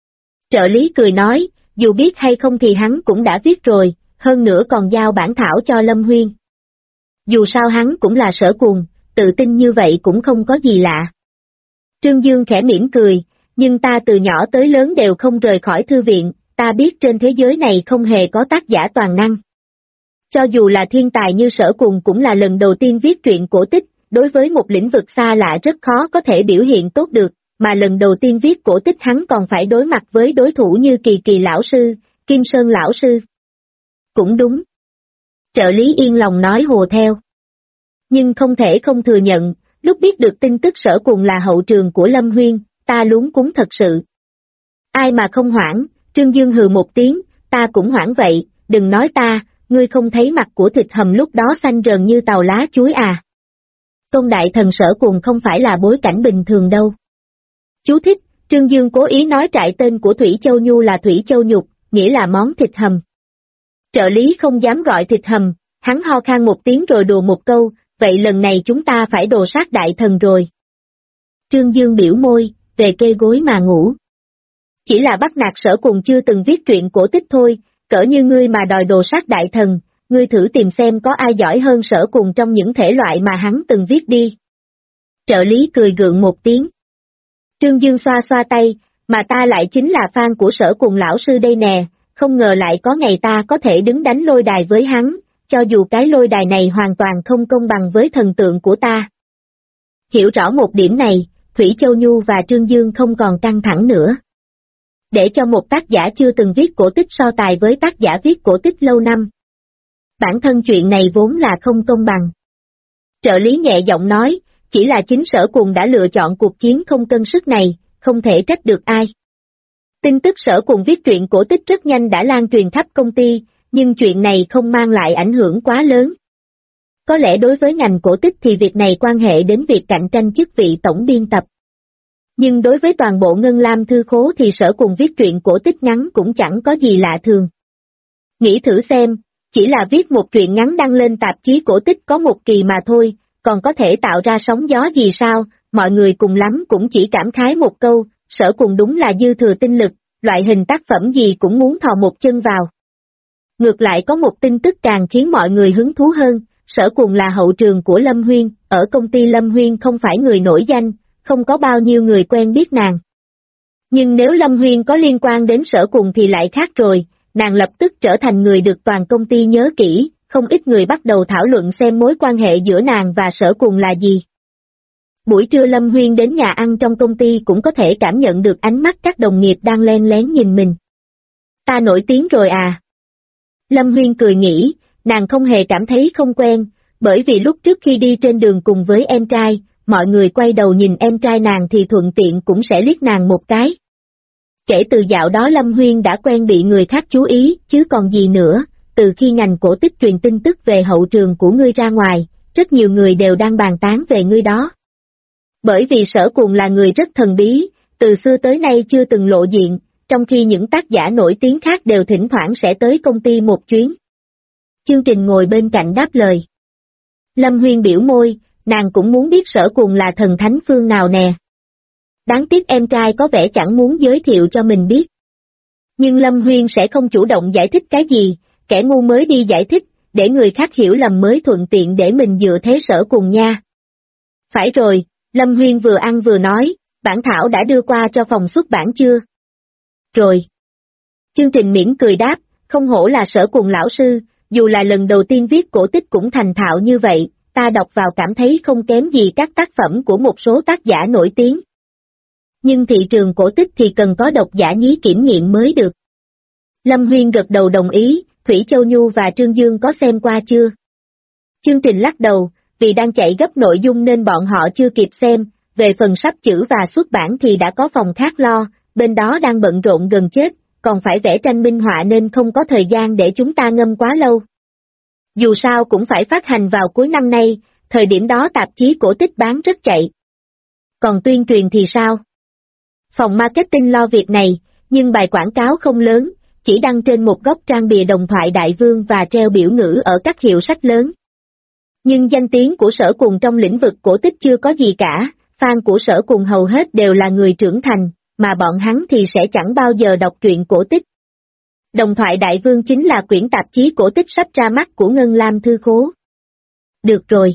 Trợ lý cười nói, dù biết hay không thì hắn cũng đã viết rồi, hơn nữa còn giao bản thảo cho Lâm Huyên. Dù sao hắn cũng là Sở Cùng, tự tin như vậy cũng không có gì lạ. Trương Dương khẽ mỉm cười, nhưng ta từ nhỏ tới lớn đều không rời khỏi thư viện, ta biết trên thế giới này không hề có tác giả toàn năng. Cho dù là thiên tài như Sở Cùng cũng là lần đầu tiên viết truyện cổ tích, đối với một lĩnh vực xa lạ rất khó có thể biểu hiện tốt được, mà lần đầu tiên viết cổ tích hắn còn phải đối mặt với đối thủ như Kỳ Kỳ lão sư, Kim Sơn lão sư. Cũng đúng. Trợ lý yên lòng nói hùa theo. Nhưng không thể không thừa nhận, lúc biết được tin tức Sở Cùng là hậu trường của Lâm Huyên, ta luống cuống thật sự. Ai mà không hoảng, Trương Dương hừ một tiếng, ta cũng hoảng vậy, đừng nói ta, ngươi không thấy mặt của thịt hầm lúc đó xanh rờn như tàu lá chuối à. Công đại thần Sở Cùng không phải là bối cảnh bình thường đâu. Chú thích, Trương Dương cố ý nói trại tên của Thủy Châu Nhu là Thủy Châu Nhục, nghĩa là món thịt hầm. Trợ lý không dám gọi thịt hầm, hắn ho khan một tiếng rồi đùa một câu, vậy lần này chúng ta phải đồ sát đại thần rồi. Trương Dương biểu môi, về kê gối mà ngủ. Chỉ là bắt nạt Sở Cùng chưa từng viết truyện cổ tích thôi, cỡ như ngươi mà đòi đồ sát đại thần, ngươi thử tìm xem có ai giỏi hơn Sở Cùng trong những thể loại mà hắn từng viết đi. Trợ lý cười gượng một tiếng. Trương Dương xoa xoa tay, mà ta lại chính là fan của Sở Cùng lão sư đây nè, không ngờ lại có ngày ta có thể đứng đánh lôi đài với hắn, cho dù cái lôi đài này hoàn toàn không công bằng với thần tượng của ta. Hiểu rõ một điểm này, Thủy Châu Nhu và Trương Dương không còn căng thẳng nữa. Để cho một tác giả chưa từng viết cổ tích so tài với tác giả viết cổ tích lâu năm. Bản thân chuyện này vốn là không công bằng. Trợ lý nhẹ giọng nói, chỉ là chính Sở Cùng đã lựa chọn cuộc chiến không cân sức này, không thể trách được ai. Tin tức Sở Cùng viết truyện cổ tích rất nhanh đã lan truyền khắp công ty, nhưng chuyện này không mang lại ảnh hưởng quá lớn. Có lẽ đối với ngành cổ tích thì việc này quan hệ đến việc cạnh tranh chức vị tổng biên tập. Nhưng đối với toàn bộ Ngân Lam thư khố thì Sở Cùng viết truyện cổ tích ngắn cũng chẳng có gì lạ thường. Nghĩ thử xem, chỉ là viết một truyện ngắn đăng lên tạp chí cổ tích có một kỳ mà thôi, còn có thể tạo ra sóng gió gì sao, mọi người cùng lắm cũng chỉ cảm khái một câu, Sở Cùng đúng là dư thừa tinh lực, loại hình tác phẩm gì cũng muốn thò một chân vào. Ngược lại có một tin tức càng khiến mọi người hứng thú hơn, Sở Cùng là hậu trường của Lâm Huyên, ở công ty Lâm Huyên không phải người nổi danh, không có bao nhiêu người quen biết nàng. Nhưng nếu Lâm Huyên có liên quan đến Sở Cùng thì lại khác rồi, nàng lập tức trở thành người được toàn công ty nhớ kỹ, không ít người bắt đầu thảo luận xem mối quan hệ giữa nàng và Sở Cùng là gì. Buổi trưa Lâm Huyên đến nhà ăn trong công ty cũng có thể cảm nhận được ánh mắt các đồng nghiệp đang len lén nhìn mình. Ta nổi tiếng rồi à? Lâm Huyên cười nghĩ, nàng không hề cảm thấy không quen, bởi vì lúc trước khi đi trên đường cùng với em trai, mọi người quay đầu nhìn em trai nàng thì thuận tiện cũng sẽ liếc nàng một cái. Kể từ dạo đó Lâm Huyên đã quen bị người khác chú ý, chứ còn gì nữa, từ khi ngành cổ tích truyền tin tức về hậu trường của ngươi ra ngoài, rất nhiều người đều đang bàn tán về ngươi đó. Bởi vì Sở Cùng là người rất thần bí, từ xưa tới nay chưa từng lộ diện, trong khi những tác giả nổi tiếng khác đều thỉnh thoảng sẽ tới công ty một chuyến. Chương Trình ngồi bên cạnh đáp lời. Lâm Huyên biểu môi, nàng cũng muốn biết Sở Cùng là thần thánh phương nào nè. Đáng tiếc em trai có vẻ chẳng muốn giới thiệu cho mình biết. Nhưng Lâm Huyên sẽ không chủ động giải thích cái gì, kẻ ngu mới đi giải thích, để người khác hiểu lầm mới thuận tiện để mình dựa thế Sở Cùng nha. Phải rồi, Lâm Huyên vừa ăn vừa nói, bản thảo đã đưa qua cho phòng xuất bản chưa? Rồi. Chương Trình mỉm cười đáp, không hổ là Sở Cùng lão sư, dù là lần đầu tiên viết cổ tích cũng thành thạo như vậy, ta đọc vào cảm thấy không kém gì các tác phẩm của một số tác giả nổi tiếng. Nhưng thị trường cổ tích thì cần có độc giả nhí kiểm nghiệm mới được. Lâm Huyên gật đầu đồng ý, Thủy Châu Nhu và Trương Dương có xem qua chưa? Chương Trình lắc đầu, vì đang chạy gấp nội dung nên bọn họ chưa kịp xem, về phần sắp chữ và xuất bản thì đã có phòng khác lo, bên đó đang bận rộn gần chết, còn phải vẽ tranh minh họa nên không có thời gian để chúng ta ngâm quá lâu. Dù sao cũng phải phát hành vào cuối năm nay, thời điểm đó tạp chí cổ tích bán rất chạy. Còn tuyên truyền thì sao? Phòng marketing lo việc này, nhưng bài quảng cáo không lớn, chỉ đăng trên một góc trang bìa đồng thoại đại vương và treo biểu ngữ ở các hiệu sách lớn. Nhưng danh tiếng của Sở Cùng trong lĩnh vực cổ tích chưa có gì cả, fan của Sở Cùng hầu hết đều là người trưởng thành, mà bọn hắn thì sẽ chẳng bao giờ đọc truyện cổ tích. Đồng thoại đại vương chính là quyển tạp chí cổ tích sắp ra mắt của Ngân Lam Thư Khố. Được rồi.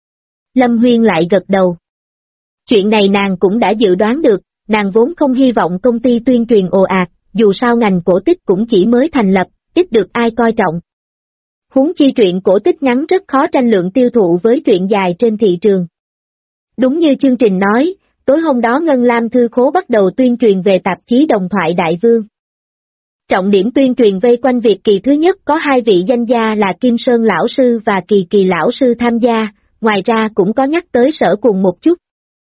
Lâm Huyên lại gật đầu. Chuyện này nàng cũng đã dự đoán được, nàng vốn không hy vọng công ty tuyên truyền ồ ạt, dù sao ngành cổ tích cũng chỉ mới thành lập, ít được ai coi trọng. Huống chi truyện cổ tích ngắn rất khó tranh lượng tiêu thụ với truyện dài trên thị trường. Đúng như chương trình nói, tối hôm đó Ngân Lam Thư Khố bắt đầu tuyên truyền về tạp chí Đồng thoại Đại Vương. Trọng điểm tuyên truyền vây quanh việc kỳ thứ nhất có hai vị danh gia là Kim Sơn Lão Sư và Kỳ Kỳ Lão Sư tham gia, ngoài ra cũng có nhắc tới Sở Cùng một chút.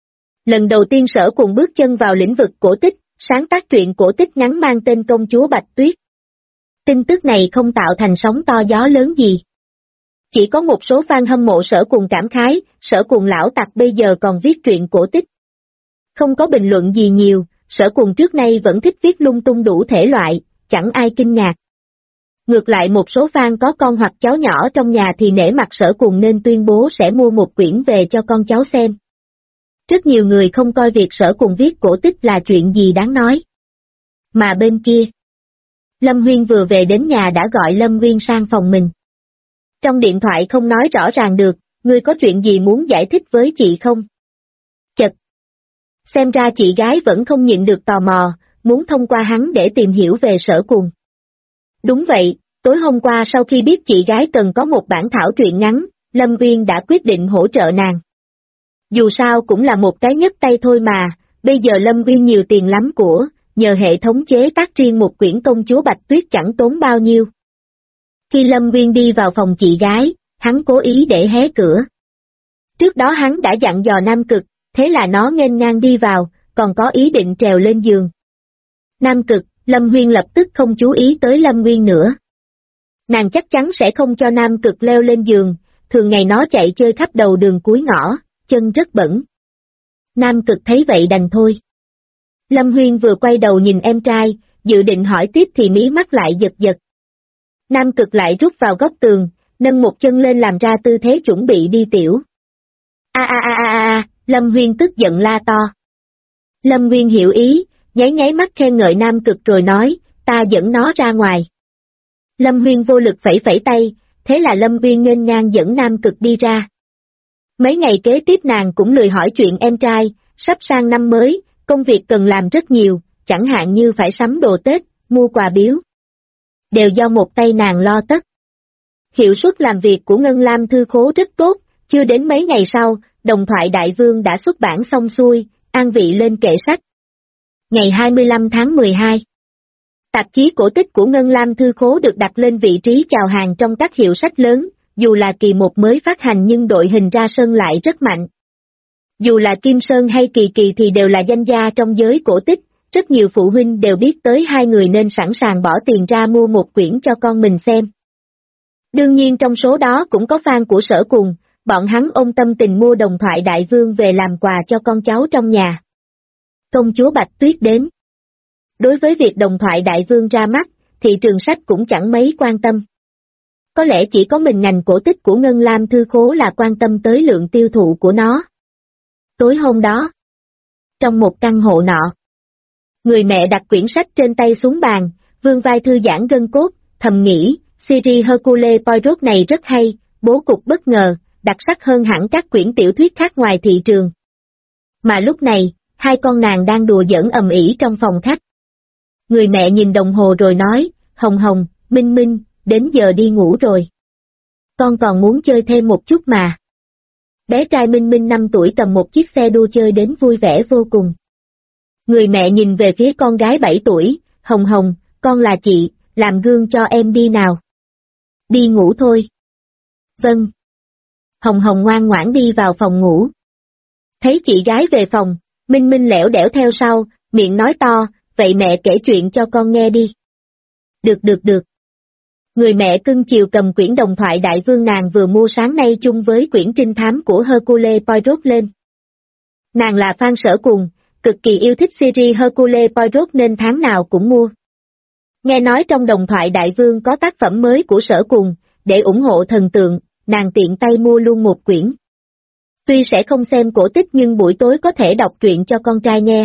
Lần đầu tiên Sở Cùng bước chân vào lĩnh vực cổ tích, sáng tác truyện cổ tích ngắn mang tên Công chúa Bạch Tuyết. Tin tức này không tạo thành sóng to gió lớn gì. Chỉ có một số fan hâm mộ Sở Cùng cảm khái, Sở Cùng lão tặc bây giờ còn viết truyện cổ tích. Không có bình luận gì nhiều, Sở Cùng trước nay vẫn thích viết lung tung đủ thể loại, chẳng ai kinh ngạc. Ngược lại một số fan có con hoặc cháu nhỏ trong nhà thì nể mặt Sở Cùng nên tuyên bố sẽ mua một quyển về cho con cháu xem. Rất nhiều người không coi việc Sở Cùng viết cổ tích là chuyện gì đáng nói. Mà bên kia, Lâm Huyên vừa về đến nhà đã gọi Lâm Nguyên sang phòng mình. Trong điện thoại không nói rõ ràng được, ngươi có chuyện gì muốn giải thích với chị không? Chật. Xem ra chị gái vẫn không nhịn được tò mò, muốn thông qua hắn để tìm hiểu về Sở Cùng. Đúng vậy, tối hôm qua sau khi biết chị gái cần có một bản thảo truyện ngắn, Lâm Nguyên đã quyết định hỗ trợ nàng. Dù sao cũng là một cái nhấc tay thôi mà, bây giờ Lâm Nguyên nhiều tiền lắm của, nhờ hệ thống chế tác riêng một quyển Công chúa Bạch Tuyết chẳng tốn bao nhiêu. Khi Lâm Nguyên đi vào phòng chị gái, hắn cố ý để hé cửa. Trước đó hắn đã dặn dò Nam Cực, thế là nó nghênh ngang đi vào, còn có ý định trèo lên giường. Nam Cực, Lâm Huyên lập tức không chú ý tới Lâm Nguyên nữa. Nàng chắc chắn sẽ không cho Nam Cực leo lên giường, thường ngày nó chạy chơi khắp đầu đường cuối ngõ, chân rất bẩn. Nam Cực thấy vậy đành thôi. Lâm Huyên vừa quay đầu nhìn em trai, dự định hỏi tiếp thì mí mắt lại giật giật. Nam Cực lại rút vào góc tường, nâng một chân lên làm ra tư thế chuẩn bị đi tiểu. Lâm Huyên tức giận la to. Lâm Nguyên hiểu ý, nháy mắt khen ngợi Nam Cực rồi nói, ta dẫn nó ra ngoài. Lâm Huyên vô lực phẩy phẩy tay, thế là Lâm Nguyên nghênh ngang dẫn Nam Cực đi ra. Mấy ngày kế tiếp nàng cũng lười hỏi chuyện em trai, sắp sang năm mới, công việc cần làm rất nhiều, chẳng hạn như phải sắm đồ Tết, mua quà biếu. đều do một tay nàng lo tất. Hiệu suất làm việc của Ngân Lam Thư Khố rất tốt, chưa đến mấy ngày sau, Đồng thoại Đại Vương đã xuất bản xong xuôi, an vị lên kệ sách. Ngày 25 tháng 12, tạp chí cổ tích của Ngân Lam Thư Khố được đặt lên vị trí chào hàng trong các hiệu sách lớn, dù là kỳ một mới phát hành nhưng đội hình ra sân lại rất mạnh. Dù là Kim Sơn hay Kỳ Kỳ thì đều là danh gia trong giới cổ tích, rất nhiều phụ huynh đều biết tới hai người nên sẵn sàng bỏ tiền ra mua một quyển cho con mình xem. Đương nhiên trong số đó cũng có fan của Sở Cùng, bọn hắn ôm tâm tình mua Đồng thoại Đại Vương về làm quà cho con cháu trong nhà. Công chúa Bạch Tuyết đến. Đối với việc Đồng thoại Đại Vương ra mắt, thị trường sách cũng chẳng mấy quan tâm. Có lẽ chỉ có mình ngành cổ tích của Ngân Lam Thư Khố là quan tâm tới lượng tiêu thụ của nó. Tối hôm đó, trong một căn hộ nọ, người mẹ đặt quyển sách trên tay xuống bàn, vươn vai thư giãn gân cốt, thầm nghĩ, series Hercule Poirot này rất hay, bố cục bất ngờ, đặc sắc hơn hẳn các quyển tiểu thuyết khác ngoài thị trường. Mà lúc này, hai con nàng đang đùa giỡn ầm ĩ trong phòng khách. Người mẹ nhìn đồng hồ rồi nói, Hồng Hồng, Minh Minh, đến giờ đi ngủ rồi. Con còn muốn chơi thêm một chút mà. Bé trai Minh Minh 5 tuổi cầm một chiếc xe đua chơi đến vui vẻ vô cùng. Người mẹ nhìn về phía con gái 7 tuổi, Hồng Hồng, con là chị, làm gương cho em đi nào. Đi ngủ thôi. Vâng. Hồng Hồng ngoan ngoãn đi vào phòng ngủ. Thấy chị gái về phòng, Minh Minh lẻo đẻo theo sau, miệng nói to, vậy mẹ kể chuyện cho con nghe đi. Được. Người mẹ cưng chiều cầm quyển Đồng thoại Đại Vương nàng vừa mua sáng nay chung với quyển trinh thám của Hercule Poirot lên. Nàng là fan Sở Cùng, cực kỳ yêu thích series Hercule Poirot nên tháng nào cũng mua. Nghe nói trong Đồng thoại Đại Vương có tác phẩm mới của Sở Cùng, để ủng hộ thần tượng, nàng tiện tay mua luôn một quyển. Tuy sẽ không xem cổ tích nhưng buổi tối có thể đọc truyện cho con trai nghe.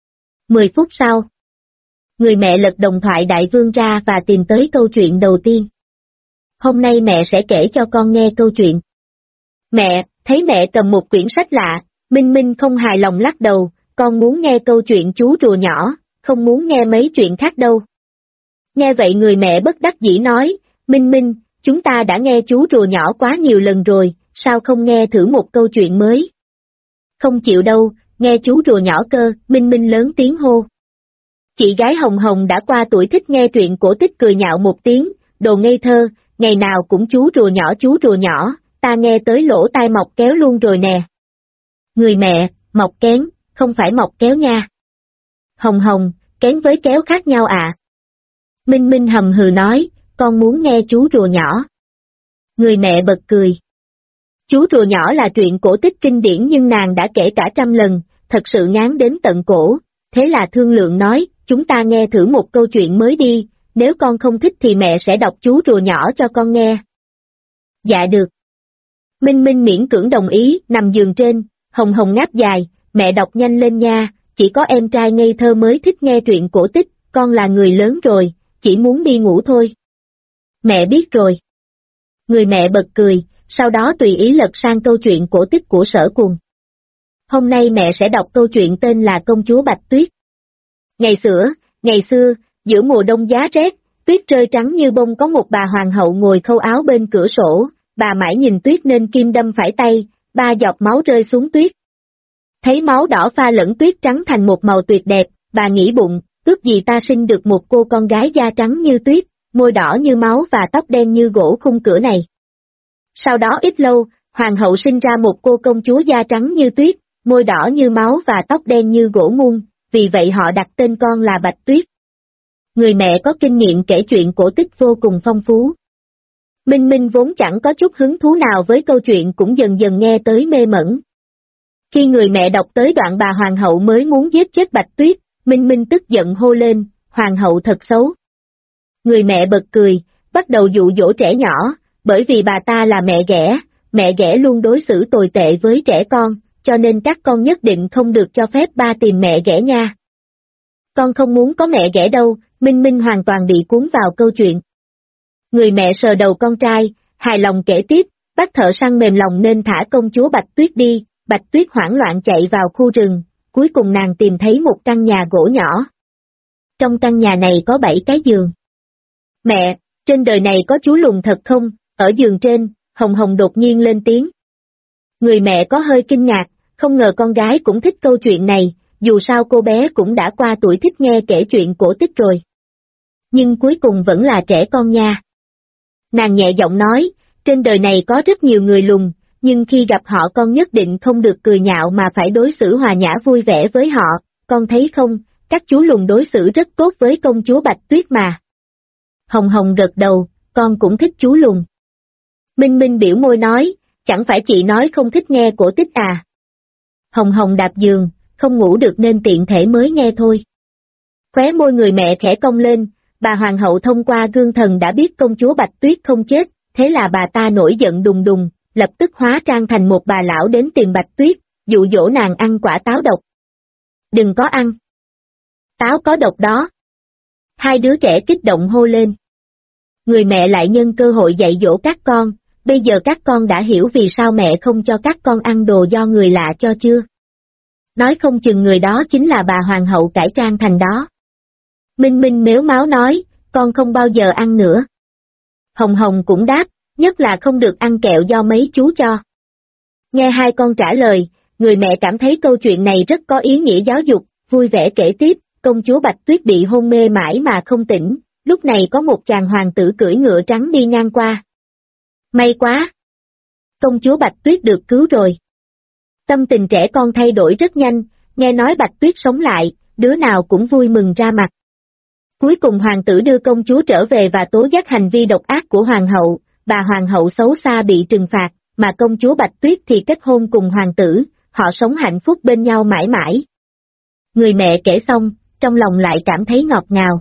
10 phút sau, người mẹ lật Đồng thoại Đại Vương ra và tìm tới câu chuyện đầu tiên. Hôm nay mẹ sẽ kể cho con nghe câu chuyện. Mẹ, thấy mẹ cầm một quyển sách lạ, Minh Minh không hài lòng lắc đầu, con muốn nghe câu chuyện chú rùa nhỏ, không muốn nghe mấy chuyện khác đâu. Nghe vậy người mẹ bất đắc dĩ nói, Minh Minh, chúng ta đã nghe chú rùa nhỏ quá nhiều lần rồi, sao không nghe thử một câu chuyện mới? Không chịu đâu, nghe chú rùa nhỏ cơ, Minh Minh lớn tiếng hô. Chị gái Hồng Hồng đã qua tuổi thích nghe truyện cổ tích cười nhạo một tiếng, đồ ngây thơ, ngày nào cũng chú rùa nhỏ, ta nghe tới lỗ tai mọc kéo luôn rồi nè. Người mẹ, mọc kén, không phải mọc kéo nha. Hồng Hồng, kén với kéo khác nhau à? Minh Minh hầm hừ nói, con muốn nghe chú rùa nhỏ. Người mẹ bật cười. Chú rùa nhỏ là truyện cổ tích kinh điển nhưng nàng đã kể cả 100 lần, thật sự ngán đến tận cổ, thế là thương lượng nói, chúng ta nghe thử một câu chuyện mới đi, nếu con không thích thì mẹ sẽ đọc chú rùa nhỏ cho con nghe. Dạ được. Minh Minh miễn cưỡng đồng ý, nằm giường trên, Hồng Hồng ngáp dài, mẹ đọc nhanh lên nha, chỉ có em trai ngây thơ mới thích nghe truyện cổ tích, con là người lớn rồi, chỉ muốn đi ngủ thôi. Mẹ biết rồi. Người mẹ bật cười, sau đó tùy ý lật sang câu chuyện cổ tích của Sở Cùng. Hôm nay mẹ sẽ đọc câu chuyện tên là Công chúa Bạch Tuyết. Ngày xưa, giữa mùa đông giá rét, tuyết rơi trắng như bông có một bà hoàng hậu ngồi khâu áo bên cửa sổ, bà mãi nhìn tuyết nên kim đâm phải tay, 3 giọt máu rơi xuống tuyết. Thấy máu đỏ pha lẫn tuyết trắng thành một màu tuyệt đẹp, bà nghĩ bụng, ước gì ta sinh được một cô con gái da trắng như tuyết, môi đỏ như máu và tóc đen như gỗ khung cửa này. Sau đó ít lâu, hoàng hậu sinh ra một cô công chúa da trắng như tuyết, môi đỏ như máu và tóc đen như gỗ muôn, vì vậy họ đặt tên con là Bạch Tuyết. Người mẹ có kinh nghiệm kể chuyện cổ tích vô cùng phong phú. Minh Minh vốn chẳng có chút hứng thú nào với câu chuyện cũng dần dần nghe tới mê mẩn. Khi người mẹ đọc tới đoạn bà hoàng hậu mới muốn giết chết Bạch Tuyết, Minh Minh tức giận hô lên, hoàng hậu thật xấu. Người mẹ bật cười, bắt đầu dụ dỗ trẻ nhỏ, bởi vì bà ta là mẹ ghẻ luôn đối xử tồi tệ với trẻ con, cho nên các con nhất định không được cho phép ba tìm mẹ ghẻ nha. Con không muốn có mẹ ghẻ đâu, Minh Minh hoàn toàn bị cuốn vào câu chuyện. Người mẹ sờ đầu con trai, hài lòng kể tiếp, bác thợ săn mềm lòng nên thả công chúa Bạch Tuyết đi, Bạch Tuyết hoảng loạn chạy vào khu rừng, cuối cùng nàng tìm thấy một căn nhà gỗ nhỏ. Trong căn nhà này có 7 cái giường. Mẹ, trên đời này có chú lùn thật không? Ở giường trên, Hồng Hồng đột nhiên lên tiếng. Người mẹ có hơi kinh ngạc, không ngờ con gái cũng thích câu chuyện này, dù sao cô bé cũng đã qua tuổi thích nghe kể chuyện cổ tích rồi. Nhưng cuối cùng vẫn là trẻ con nha. Nàng nhẹ giọng nói, trên đời này có rất nhiều người lùn, nhưng khi gặp họ con nhất định không được cười nhạo mà phải đối xử hòa nhã vui vẻ với họ, con thấy không, các chú lùn đối xử rất tốt với công chúa Bạch Tuyết mà. Hồng Hồng gật đầu, con cũng thích chú lùn. Minh Minh biểu môi nói, chẳng phải chị nói không thích nghe cổ tích à. Hồng Hồng đạp giường, không ngủ được nên tiện thể mới nghe thôi. Khóe môi người mẹ khẽ cong lên, bà hoàng hậu thông qua gương thần đã biết công chúa Bạch Tuyết không chết, thế là bà ta nổi giận đùng đùng, lập tức hóa trang thành một bà lão đến tìm Bạch Tuyết, dụ dỗ nàng ăn quả táo độc. Đừng có ăn. Táo có độc đó. Hai đứa trẻ kích động hô lên. Người mẹ lại nhân cơ hội dạy dỗ các con, bây giờ các con đã hiểu vì sao mẹ không cho các con ăn đồ do người lạ cho chưa? Nói không chừng người đó chính là bà hoàng hậu cải trang thành đó. Minh Minh mếu máo nói, con không bao giờ ăn nữa. Hồng Hồng cũng đáp, nhất là không được ăn kẹo do mấy chú cho. Nghe hai con trả lời, người mẹ cảm thấy câu chuyện này rất có ý nghĩa giáo dục, vui vẻ kể tiếp, công chúa Bạch Tuyết bị hôn mê mãi mà không tỉnh, lúc này có một chàng hoàng tử cưỡi ngựa trắng đi ngang qua. May quá! Công chúa Bạch Tuyết được cứu rồi. Tâm tình trẻ con thay đổi rất nhanh, nghe nói Bạch Tuyết sống lại, đứa nào cũng vui mừng ra mặt. Cuối cùng hoàng tử đưa công chúa trở về và tố giác hành vi độc ác của hoàng hậu, bà hoàng hậu xấu xa bị trừng phạt, mà công chúa Bạch Tuyết thì kết hôn cùng hoàng tử, họ sống hạnh phúc bên nhau mãi mãi. Người mẹ kể xong, trong lòng lại cảm thấy ngọt ngào.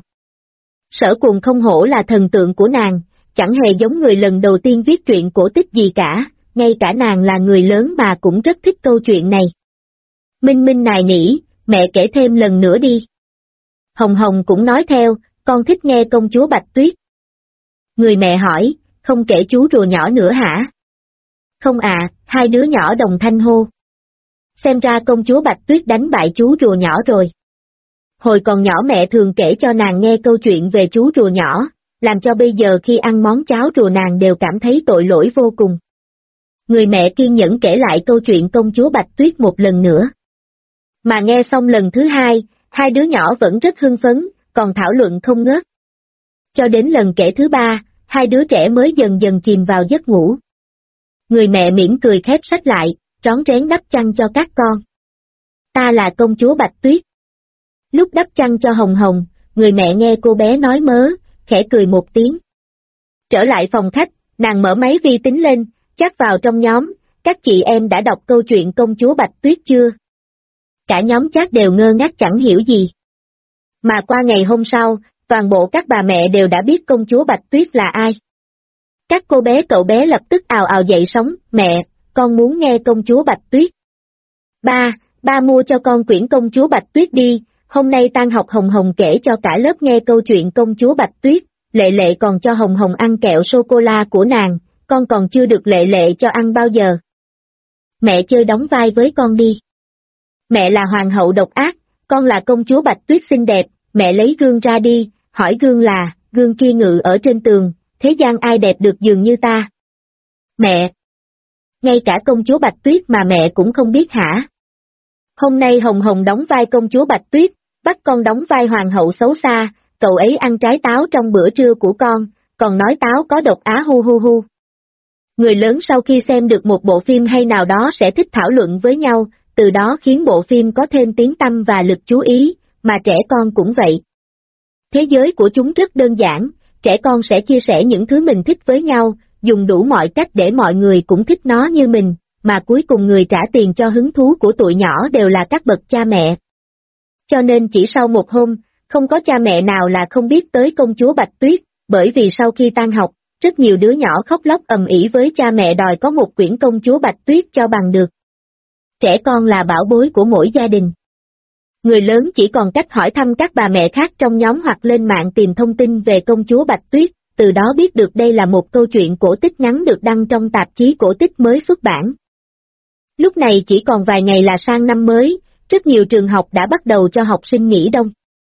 Sở Cuồng không hổ là thần tượng của nàng, chẳng hề giống người lần đầu tiên viết truyện cổ tích gì cả, ngay cả nàng là người lớn mà cũng rất thích câu chuyện này. Minh Minh nài nỉ, mẹ kể thêm lần nữa đi. Hồng Hồng cũng nói theo, con thích nghe công chúa Bạch Tuyết. Người mẹ hỏi, không kể chú rùa nhỏ nữa hả? Không à, hai đứa nhỏ đồng thanh hô. Xem ra công chúa Bạch Tuyết đánh bại chú rùa nhỏ rồi. Hồi còn nhỏ mẹ thường kể cho nàng nghe câu chuyện về chú rùa nhỏ, làm cho bây giờ khi ăn món cháo rùa nàng đều cảm thấy tội lỗi vô cùng. Người mẹ kiên nhẫn kể lại câu chuyện công chúa Bạch Tuyết một lần nữa. Mà nghe xong lần thứ hai đứa nhỏ vẫn rất hưng phấn, còn thảo luận không ngớt. Cho đến lần kể thứ ba, hai đứa trẻ mới dần dần chìm vào giấc ngủ. Người mẹ mỉm cười khép sách lại, rón rén đắp chăn cho các con. Ta là công chúa Bạch Tuyết. Lúc đắp chăn cho Hồng Hồng, người mẹ nghe cô bé nói mớ, khẽ cười một tiếng. Trở lại phòng khách, nàng mở máy vi tính lên, chắc vào trong nhóm, các chị em đã đọc câu chuyện công chúa Bạch Tuyết chưa? Cả nhóm chat đều ngơ ngác chẳng hiểu gì. Mà qua ngày hôm sau, toàn bộ các bà mẹ đều đã biết công chúa Bạch Tuyết là ai. Các cô bé cậu bé lập tức ào ào dậy sóng, mẹ, con muốn nghe công chúa Bạch Tuyết. Ba mua cho con quyển công chúa Bạch Tuyết đi, hôm nay tan học Hồng Hồng kể cho cả lớp nghe câu chuyện công chúa Bạch Tuyết, Lệ Lệ còn cho Hồng Hồng ăn kẹo sô-cô-la của nàng, con còn chưa được Lệ Lệ cho ăn bao giờ. Mẹ chơi đóng vai với con đi. Mẹ là hoàng hậu độc ác, con là công chúa Bạch Tuyết xinh đẹp, mẹ lấy gương ra đi, hỏi gương là, gương kia ngự ở trên tường, thế gian ai đẹp được dường như ta? Mẹ! Ngay cả công chúa Bạch Tuyết mà mẹ cũng không biết hả? Hôm nay Hồng Hồng đóng vai công chúa Bạch Tuyết, bắt con đóng vai hoàng hậu xấu xa, cậu ấy ăn trái táo trong bữa trưa của con, còn nói táo có độc á hu hu hu. Người lớn sau khi xem được một bộ phim hay nào đó sẽ thích thảo luận với nhau, từ đó khiến bộ phim có thêm tiếng tăm và lực chú ý, mà trẻ con cũng vậy. Thế giới của chúng rất đơn giản, trẻ con sẽ chia sẻ những thứ mình thích với nhau, dùng đủ mọi cách để mọi người cũng thích nó như mình, mà cuối cùng người trả tiền cho hứng thú của tụi nhỏ đều là các bậc cha mẹ. Cho nên chỉ sau một hôm, không có cha mẹ nào là không biết tới công chúa Bạch Tuyết, bởi vì sau khi tan học, rất nhiều đứa nhỏ khóc lóc ầm ĩ với cha mẹ đòi có một quyển công chúa Bạch Tuyết cho bằng được. Trẻ con là bảo bối của mỗi gia đình. Người lớn chỉ còn cách hỏi thăm các bà mẹ khác trong nhóm hoặc lên mạng tìm thông tin về công chúa Bạch Tuyết, từ đó biết được đây là một câu chuyện cổ tích ngắn được đăng trong tạp chí cổ tích mới xuất bản. Lúc này chỉ còn vài ngày là sang năm mới, rất nhiều trường học đã bắt đầu cho học sinh nghỉ đông.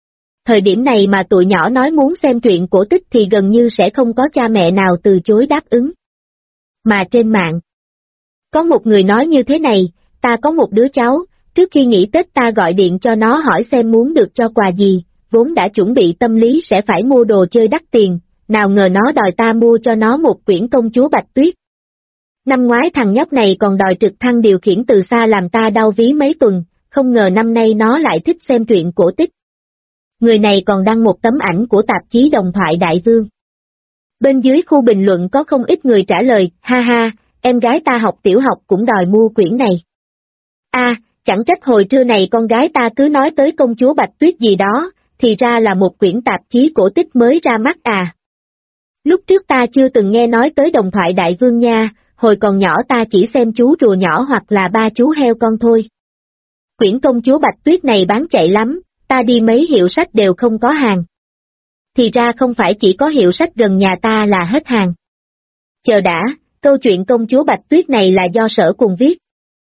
Thời điểm này mà tụi nhỏ nói muốn xem truyện cổ tích thì gần như sẽ không có cha mẹ nào từ chối đáp ứng. Mà trên mạng, có một người nói như thế này, ta có một đứa cháu, trước khi nghỉ Tết ta gọi điện cho nó hỏi xem muốn được cho quà gì, vốn đã chuẩn bị tâm lý sẽ phải mua đồ chơi đắt tiền, nào ngờ nó đòi ta mua cho nó một quyển Công chúa Bạch Tuyết. Năm ngoái thằng nhóc này còn đòi trực thăng điều khiển từ xa làm ta đau ví mấy tuần, không ngờ năm nay nó lại thích xem truyện cổ tích. Người này còn đăng một tấm ảnh của tạp chí Đồng thoại Đại Vương. Bên dưới khu bình luận có không ít người trả lời, ha ha, em gái ta học tiểu học cũng đòi mua quyển này. Chẳng trách hồi trưa này con gái ta cứ nói tới công chúa Bạch Tuyết gì đó, thì ra là một quyển tạp chí cổ tích mới ra mắt à. Lúc trước ta chưa từng nghe nói tới Đồng thoại Đại Vương nha, hồi còn nhỏ ta chỉ xem chú rùa nhỏ hoặc là ba chú heo con thôi. Quyển công chúa Bạch Tuyết này bán chạy lắm, ta đi mấy hiệu sách đều không có hàng. Thì ra không phải chỉ có hiệu sách gần nhà ta là hết hàng. Chờ đã, câu chuyện công chúa Bạch Tuyết này là do Sở Cùng viết.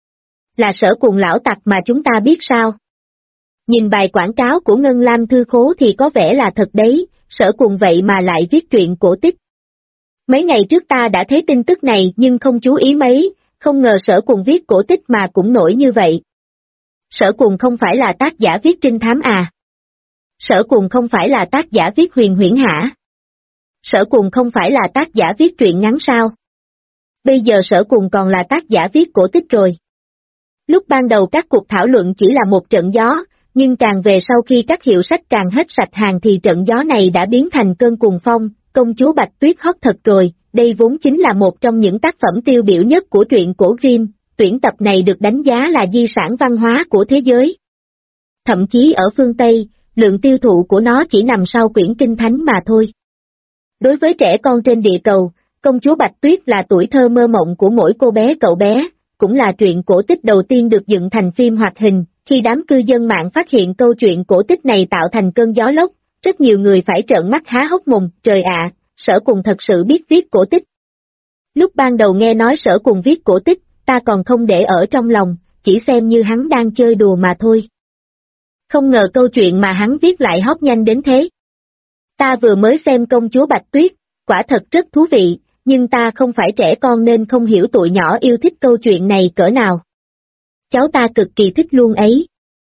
Là Sở Cùng lão tặc mà chúng ta biết sao? Nhìn bài quảng cáo của Ngân Lam Thư Khố thì có vẻ là thật đấy, Sở Cùng vậy mà lại viết truyện cổ tích. Mấy ngày trước ta đã thấy tin tức này nhưng không chú ý mấy, không ngờ Sở Cùng viết cổ tích mà cũng nổi như vậy. Sở Cùng không phải là tác giả viết trinh thám à? Sở Cùng không phải là tác giả viết huyền huyễn hả? Sở Cùng không phải là tác giả viết truyện ngắn sao? Bây giờ Sở Cùng còn là tác giả viết cổ tích rồi. Lúc ban đầu các cuộc thảo luận chỉ là một trận gió, nhưng càng về sau khi các hiệu sách càng hết sạch hàng thì trận gió này đã biến thành cơn cuồng phong, công chúa Bạch Tuyết hot thật rồi, đây vốn chính là một trong những tác phẩm tiêu biểu nhất của truyện cổ Grimm, tuyển tập này được đánh giá là di sản văn hóa của thế giới. Thậm chí ở phương Tây, lượng tiêu thụ của nó chỉ nằm sau quyển Kinh Thánh mà thôi. Đối với trẻ con trên địa cầu, công chúa Bạch Tuyết là tuổi thơ mơ mộng của mỗi cô bé cậu bé, cũng là truyện cổ tích đầu tiên được dựng thành phim hoạt hình. Khi đám cư dân mạng phát hiện câu chuyện cổ tích này tạo thành cơn gió lốc, rất nhiều người phải trợn mắt há hốc mồm, trời ạ, Sở Cùng thật sự biết viết cổ tích. Lúc ban đầu nghe nói Sở Cùng viết cổ tích, ta còn không để ở trong lòng, chỉ xem như hắn đang chơi đùa mà thôi. Không ngờ câu chuyện mà hắn viết lại hot nhanh đến thế. Ta vừa mới xem công chúa Bạch Tuyết, quả thật rất thú vị, nhưng ta không phải trẻ con nên không hiểu tụi nhỏ yêu thích câu chuyện này cỡ nào. Cháu ta cực kỳ thích luôn ấy.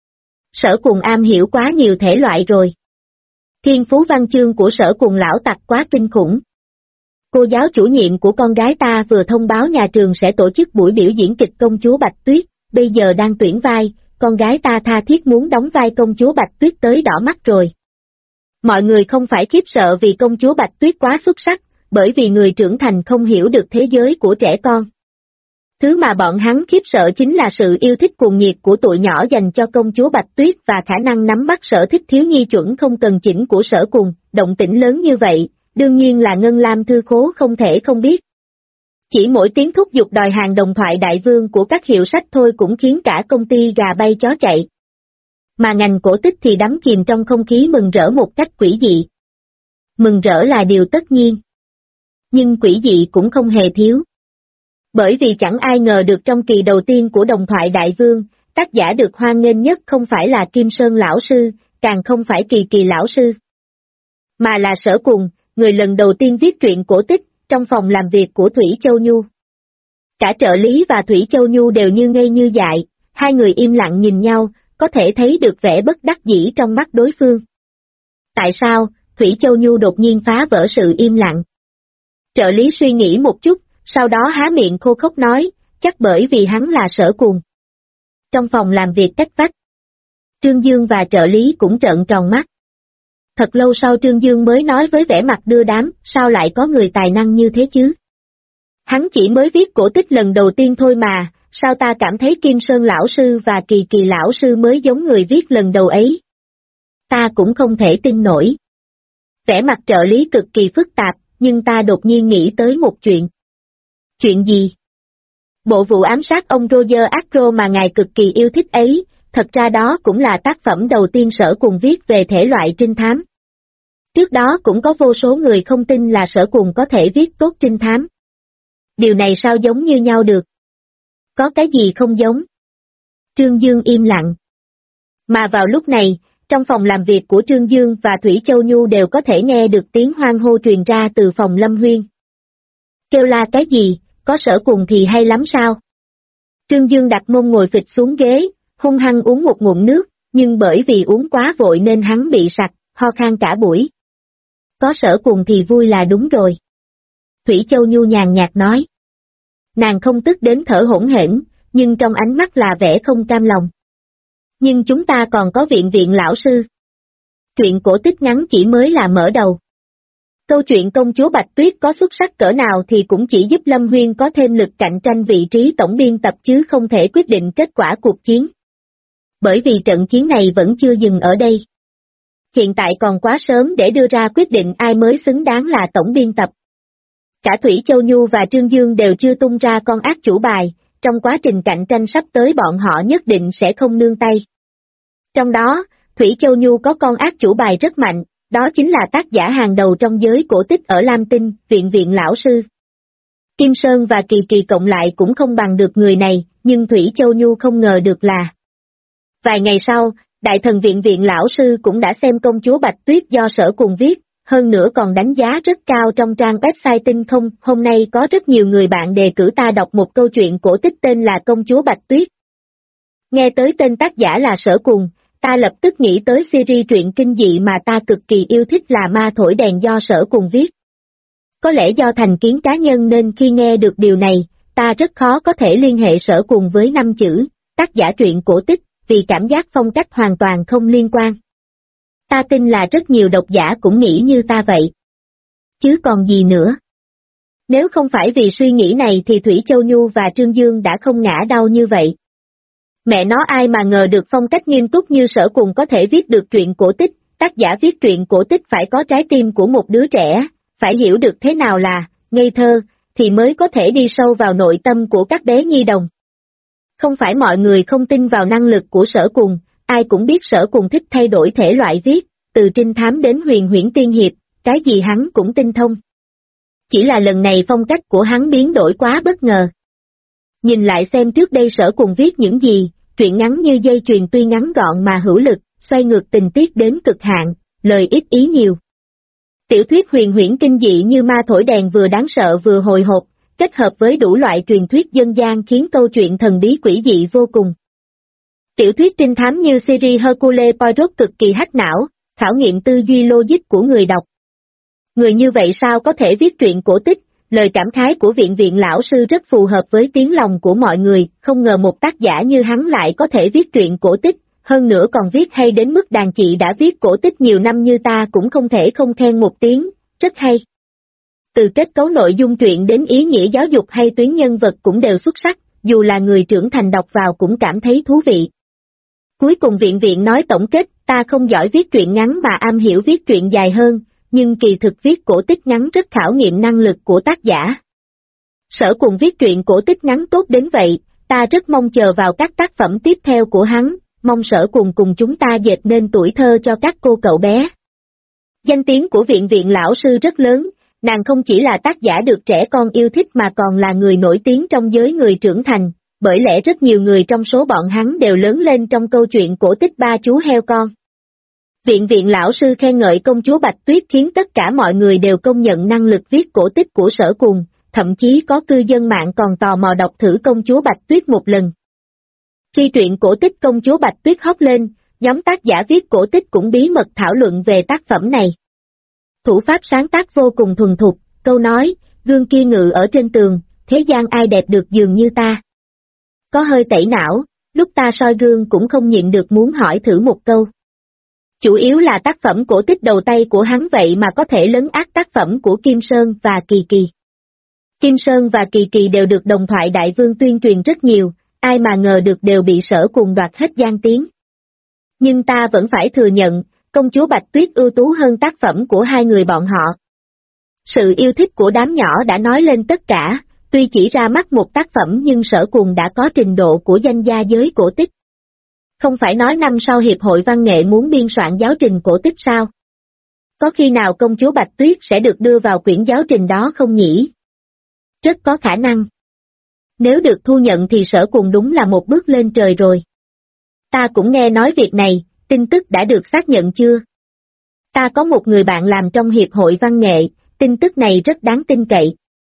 Sở Cùng am hiểu quá nhiều thể loại rồi. Thiên phú văn chương của Sở Cùng lão tặc quá kinh khủng. Cô giáo chủ nhiệm của con gái ta vừa thông báo nhà trường sẽ tổ chức buổi biểu diễn kịch công chúa Bạch Tuyết, bây giờ đang tuyển vai, con gái ta tha thiết muốn đóng vai công chúa Bạch Tuyết tới đỏ mắt rồi. Mọi người không phải khiếp sợ vì công chúa Bạch Tuyết quá xuất sắc, bởi vì người trưởng thành không hiểu được thế giới của trẻ con. Thứ mà bọn hắn khiếp sợ chính là sự yêu thích cuồng nhiệt của tụi nhỏ dành cho công chúa Bạch Tuyết và khả năng nắm bắt sở thích thiếu nhi chuẩn không cần chỉnh của Sở Cùng, động tĩnh lớn như vậy, đương nhiên là Ngân Lam Thư Khố không thể không biết. Chỉ mỗi tiếng thúc giục đòi hàng Đồng thoại Đại Vương của các hiệu sách thôi cũng khiến cả công ty gà bay chó chạy. Mà ngành cổ tích thì đắm chìm trong không khí mừng rỡ một cách quỷ dị. Mừng rỡ là điều tất nhiên. Nhưng quỷ dị cũng không hề thiếu. Bởi vì chẳng ai ngờ được trong kỳ đầu tiên của Đồng thoại Đại Vương, tác giả được hoan nghênh nhất không phải là Kim Sơn lão sư, càng không phải Kỳ Kỳ lão sư, mà là Sở Cùng, người lần đầu tiên viết truyện cổ tích, trong phòng làm việc của Thủy Châu Nhu. Cả trợ lý và Thủy Châu Nhu đều như ngây như dại, hai người im lặng nhìn nhau, có thể thấy được vẻ bất đắc dĩ trong mắt đối phương. Tại sao, Thủy Châu Nhu đột nhiên phá vỡ sự im lặng? Trợ lý suy nghĩ một chút, sau đó há miệng khô khốc nói, chắc bởi vì hắn là Sở Cùng. Trong phòng làm việc cách vách, Trương Dương và trợ lý cũng trợn tròn mắt. Thật lâu sau Trương Dương mới nói với vẻ mặt đưa đám, sao lại có người tài năng như thế chứ? Hắn chỉ mới viết cổ tích lần đầu tiên thôi mà, sao ta cảm thấy Kim Sơn lão sư và Kỳ Kỳ lão sư mới giống người viết lần đầu ấy? Ta cũng không thể tin nổi. Vẻ mặt trợ lý cực kỳ phức tạp, nhưng ta đột nhiên nghĩ tới một chuyện. Chuyện gì? Bộ vụ ám sát ông Roger Acro mà ngài cực kỳ yêu thích ấy, thật ra đó cũng là tác phẩm đầu tiên Sở Cùng viết về thể loại trinh thám. Trước đó cũng có vô số người không tin là Sở Cùng có thể viết tốt trinh thám. Điều này sao giống như nhau được? Có cái gì không giống? Trương Dương im lặng. Mà vào lúc này, Trong phòng làm việc của Trương Dương và Thủy Châu Nhu đều có thể nghe được tiếng hoan hô truyền ra từ phòng Lâm Huyên. Kêu la cái gì, có Sở Cùng thì hay lắm sao? Trương Dương đặt mông ngồi phịch xuống ghế, hung hăng uống một ngụm nước, nhưng bởi vì uống quá vội nên hắn bị sặc, ho khan cả buổi. Có Sở Cùng thì vui là đúng rồi. Thủy Châu Nhu nhàn nhạt nói. Nàng không tức đến thở hổn hển, nhưng trong ánh mắt là vẻ không cam lòng. Nhưng chúng ta còn có viện lão sư. Chuyện cổ tích ngắn chỉ mới là mở đầu. Câu chuyện công chúa Bạch Tuyết có xuất sắc cỡ nào thì cũng chỉ giúp Lâm Huyên có thêm lực cạnh tranh vị trí tổng biên tập chứ không thể quyết định kết quả cuộc chiến. Bởi vì trận chiến này vẫn chưa dừng ở đây. Hiện tại còn quá sớm để đưa ra quyết định ai mới xứng đáng là tổng biên tập. Cả Thủy Châu Nhu và Trương Dương đều chưa tung ra con ác chủ bài, trong quá trình cạnh tranh sắp tới bọn họ nhất định sẽ không nương tay. Trong đó, Thủy Châu Nhu có con ác chủ bài rất mạnh, đó chính là tác giả hàng đầu trong giới cổ tích ở Lam Tinh, viện lão sư. Kim Sơn và Kỳ Kỳ cộng lại cũng không bằng được người này, nhưng Thủy Châu Nhu không ngờ được là. Vài ngày sau, đại thần viện lão sư cũng đã xem công chúa Bạch Tuyết do Sở Cùng viết, hơn nữa còn đánh giá rất cao trong trang website Tinh Không. Hôm nay có rất nhiều người bạn đề cử ta đọc một câu chuyện cổ tích tên là Công chúa Bạch Tuyết. Nghe tới tên tác giả là Sở Cùng, ta lập tức nghĩ tới series truyện kinh dị mà ta cực kỳ yêu thích là Ma Thổi Đèn do Sở Cùng viết. Có lẽ do thành kiến cá nhân nên khi nghe được điều này, ta rất khó có thể liên hệ Sở Cùng với 5 chữ, tác giả truyện cổ tích, vì cảm giác phong cách hoàn toàn không liên quan. Ta tin là rất nhiều độc giả cũng nghĩ như ta vậy. Chứ còn gì nữa. Nếu không phải vì suy nghĩ này thì Thủy Châu Nhu và Trương Dương đã không ngã đau như vậy. Mẹ nó ai mà ngờ được phong cách nghiêm túc như Sở Cùng có thể viết được truyện cổ tích, tác giả viết truyện cổ tích phải có trái tim của một đứa trẻ, phải hiểu được thế nào là ngây thơ, thì mới có thể đi sâu vào nội tâm của các bé nhi đồng. Không phải mọi người không tin vào năng lực của Sở Cùng, ai cũng biết Sở Cùng thích thay đổi thể loại viết, từ trinh thám đến huyền huyễn tiên hiệp, cái gì hắn cũng tinh thông. Chỉ là lần này phong cách của hắn biến đổi quá bất ngờ. Nhìn lại xem trước đây Sở Cùng viết những gì, truyện ngắn như Dây Chuyền tuy ngắn gọn mà hữu lực, xoay ngược tình tiết đến cực hạn, lời ít ý nhiều. Tiểu thuyết huyền huyễn kinh dị như Ma Thổi Đèn vừa đáng sợ vừa hồi hộp, kết hợp với đủ loại truyền thuyết dân gian khiến câu chuyện thần bí quỷ dị vô cùng. Tiểu thuyết trinh thám như series Hercule Poirot cực kỳ hack não, khảo nghiệm tư duy logic của người đọc. Người như vậy sao có thể viết truyện cổ tích, lời cảm khái của viện lão sư rất phù hợp với tiếng lòng của mọi người, không ngờ một tác giả như hắn lại có thể viết truyện cổ tích, hơn nữa còn viết hay đến mức đàn chị đã viết cổ tích nhiều năm như ta cũng không thể không khen một tiếng, rất hay. Từ kết cấu nội dung truyện đến ý nghĩa giáo dục hay tuyến nhân vật cũng đều xuất sắc, dù là người trưởng thành đọc vào cũng cảm thấy thú vị. Cuối cùng viện nói tổng kết, ta không giỏi viết truyện ngắn mà am hiểu viết truyện dài hơn, nhưng kỳ thực viết cổ tích ngắn rất khảo nghiệm năng lực của tác giả. Sở Cùng viết truyện cổ tích ngắn tốt đến vậy, ta rất mong chờ vào các tác phẩm tiếp theo của hắn, mong Sở Cùng cùng chúng ta dệt nên tuổi thơ cho các cô cậu bé. Danh tiếng của viện lão sư rất lớn, nàng không chỉ là tác giả được trẻ con yêu thích mà còn là người nổi tiếng trong giới người trưởng thành, bởi lẽ rất nhiều người trong số bọn hắn đều lớn lên trong câu chuyện cổ tích Ba Chú Heo Con. Viện lão sư khen ngợi công chúa Bạch Tuyết khiến tất cả mọi người đều công nhận năng lực viết cổ tích của Sở Cùng, thậm chí có cư dân mạng còn tò mò đọc thử công chúa Bạch Tuyết một lần. Khi truyện cổ tích công chúa Bạch Tuyết hot lên, nhóm tác giả viết cổ tích cũng bí mật thảo luận về tác phẩm này. Thủ pháp sáng tác vô cùng thuần thục, câu nói, gương kia ngự ở trên tường, thế gian ai đẹp được dường như ta. Có hơi tẩy não, lúc ta soi gương cũng không nhịn được muốn hỏi thử một câu. Chủ yếu là tác phẩm cổ tích đầu tay của hắn vậy mà có thể lấn át tác phẩm của Kim Sơn và Kỳ Kỳ. Kim Sơn và Kỳ Kỳ đều được đồng thoại đại vương tuyên truyền rất nhiều, ai mà ngờ được đều bị Sở Cùng đoạt hết gian tiếng. Nhưng ta vẫn phải thừa nhận, công chúa Bạch Tuyết ưu tú hơn tác phẩm của hai người bọn họ. Sự yêu thích của đám nhỏ đã nói lên tất cả, tuy chỉ ra mắt một tác phẩm nhưng Sở Cùng đã có trình độ của danh gia giới cổ tích. Không phải nói năm sau Hiệp hội Văn nghệ muốn biên soạn giáo trình cổ tích sao? Có khi nào công chúa Bạch Tuyết sẽ được đưa vào quyển giáo trình đó không nhỉ? Rất có khả năng. Nếu được thu nhận thì Sở Cùng đúng là một bước lên trời rồi. Ta cũng nghe nói việc này, tin tức đã được xác nhận chưa? Ta có một người bạn làm trong hiệp hội văn nghệ, tin tức này rất đáng tin cậy.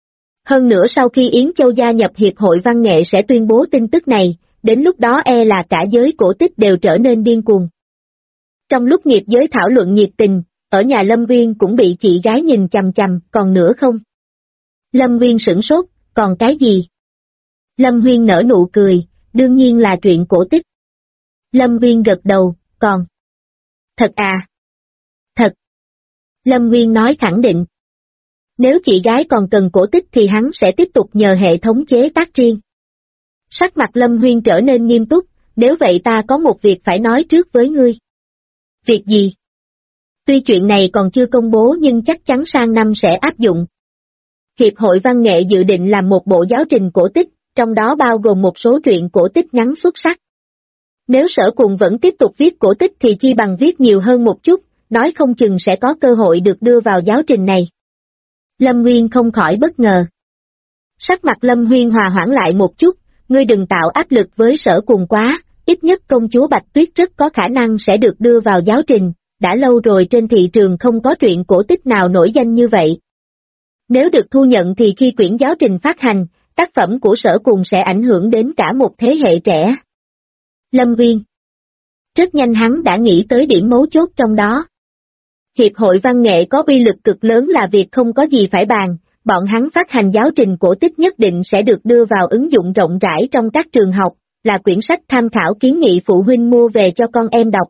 Hơn nữa sau khi Yến Châu gia nhập hiệp hội văn nghệ sẽ tuyên bố tin tức này, đến lúc đó là cả giới cổ tích đều trở nên điên cuồng. Trong lúc nghiệp giới thảo luận nhiệt tình, ở nhà Lâm Nguyên cũng bị chị gái nhìn chằm chằm, còn nữa không? Lâm Nguyên sửng sốt, còn cái gì? Lâm Nguyên nở nụ cười, đương nhiên là truyện cổ tích. Lâm Nguyên gật đầu, còn. Thật à? Thật. Lâm Nguyên nói khẳng định. Nếu chị gái còn cần cổ tích thì hắn sẽ tiếp tục nhờ hệ thống chế tác riêng. Sắc mặt Lâm Nguyên trở nên nghiêm túc, nếu vậy ta có một việc phải nói trước với ngươi. Việc gì? Tuy chuyện này còn chưa công bố nhưng chắc chắn sang năm sẽ áp dụng. Hiệp hội văn nghệ dự định làm một bộ giáo trình cổ tích, trong đó bao gồm một số truyện cổ tích ngắn xuất sắc. Nếu Sở Cùng vẫn tiếp tục viết cổ tích thì chi bằng viết nhiều hơn một chút, nói không chừng sẽ có cơ hội được đưa vào giáo trình này. Lâm Nguyên không khỏi bất ngờ. Sắc mặt Lâm Nguyên hòa hoãn lại một chút, ngươi đừng tạo áp lực với Sở Cùng quá, ít nhất công chúa Bạch Tuyết rất có khả năng sẽ được đưa vào giáo trình, đã lâu rồi trên thị trường không có truyện cổ tích nào nổi danh như vậy. Nếu được thu nhận thì khi quyển giáo trình phát hành, tác phẩm của Sở Cùng sẽ ảnh hưởng đến cả một thế hệ trẻ. Lâm Nguyên. Rất nhanh hắn đã nghĩ tới điểm mấu chốt trong đó. Hiệp hội văn nghệ có uy lực cực lớn là việc không có gì phải bàn, bọn hắn phát hành giáo trình cổ tích nhất định sẽ được đưa vào ứng dụng rộng rãi trong các trường học, là quyển sách tham khảo kiến nghị phụ huynh mua về cho con em đọc.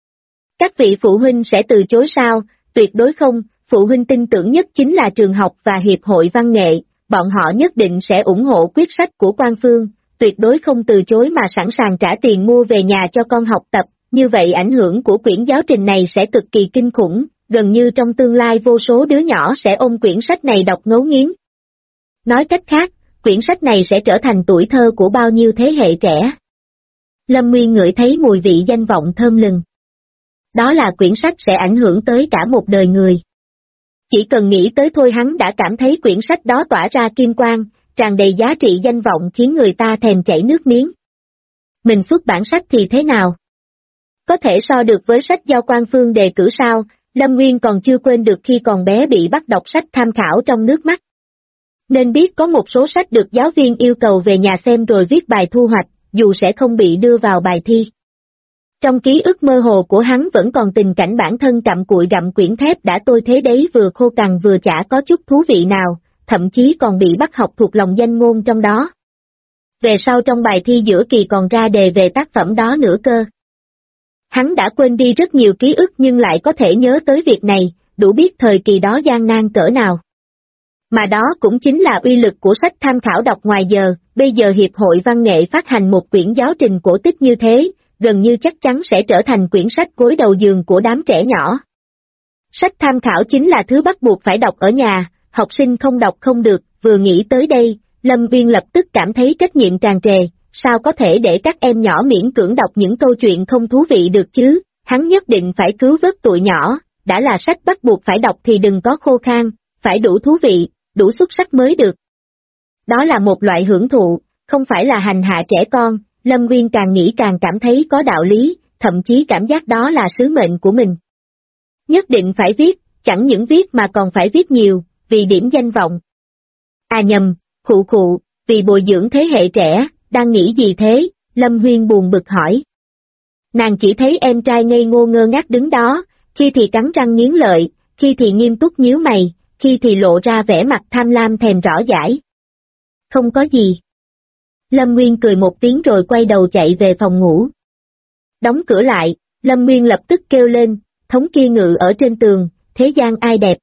Các vị phụ huynh sẽ từ chối sao? Tuyệt đối không, phụ huynh tin tưởng nhất chính là trường học và hiệp hội văn nghệ, bọn họ nhất định sẽ ủng hộ quyết sách của quan phương, tuyệt đối không từ chối mà sẵn sàng trả tiền mua về nhà cho con học tập, như vậy ảnh hưởng của quyển giáo trình này sẽ cực kỳ kinh khủng, gần như trong tương lai vô số đứa nhỏ sẽ ôm quyển sách này đọc ngấu nghiến. Nói cách khác, quyển sách này sẽ trở thành tuổi thơ của bao nhiêu thế hệ trẻ. Lâm Nguyên ngửi thấy mùi vị danh vọng thơm lừng. Đó là quyển sách sẽ ảnh hưởng tới cả một đời người. Chỉ cần nghĩ tới thôi hắn đã cảm thấy quyển sách đó tỏa ra kim quang, tràn đầy giá trị danh vọng khiến người ta thèm chảy nước miếng. Mình xuất bản sách thì thế nào? Có thể so được với sách do quan phương đề cử sao? Lâm Nguyên còn chưa quên được khi còn bé bị bắt đọc sách tham khảo trong nước mắt. Nên biết có một số sách được giáo viên yêu cầu về nhà xem rồi viết bài thu hoạch, dù sẽ không bị đưa vào bài thi. Trong ký ức mơ hồ của hắn vẫn còn tình cảnh bản thân cặm cụi gặm quyển thép đã tôi thế đấy vừa khô cằn vừa chả có chút thú vị nào, thậm chí còn bị bắt học thuộc lòng danh ngôn trong đó. Về sau trong bài thi giữa kỳ còn ra đề về tác phẩm đó nữa cơ. Hắn đã quên đi rất nhiều ký ức nhưng lại có thể nhớ tới việc này, đủ biết thời kỳ đó gian nan cỡ nào. Mà đó cũng chính là uy lực của sách tham khảo đọc ngoài giờ, bây giờ Hiệp hội Văn nghệ phát hành một quyển giáo trình cổ tích như thế, gần như chắc chắn sẽ trở thành quyển sách gối đầu giường của đám trẻ nhỏ. Sách tham khảo chính là thứ bắt buộc phải đọc ở nhà, học sinh không đọc không được, vừa nghĩ tới đây, Lâm Nguyên lập tức cảm thấy trách nhiệm tràn trề, sao có thể để các em nhỏ miễn cưỡng đọc những câu chuyện không thú vị được chứ, hắn nhất định phải cứu vớt tụi nhỏ, đã là sách bắt buộc phải đọc thì đừng có khô khan, phải đủ thú vị, đủ xuất sắc mới được. Đó là một loại hưởng thụ, không phải là hành hạ trẻ con, Lâm Nguyên càng nghĩ càng cảm thấy có đạo lý, thậm chí cảm giác đó là sứ mệnh của mình. Nhất định phải viết, chẳng những viết mà còn phải viết nhiều, vì điểm danh vọng. À nhầm, khụ, vì bồi dưỡng thế hệ trẻ, đang nghĩ gì thế, Lâm Nguyên buồn bực hỏi. Nàng chỉ thấy em trai ngây ngô ngơ ngác đứng đó, khi thì cắn răng nghiến lợi, khi thì nghiêm túc nhíu mày, khi thì lộ ra vẻ mặt tham lam thèm rõ dãi. Không có gì. Lâm Nguyên cười một tiếng rồi quay đầu chạy về phòng ngủ. Đóng cửa lại, Lâm Nguyên lập tức kêu lên, thống kia ngự ở trên tường, thế gian ai đẹp.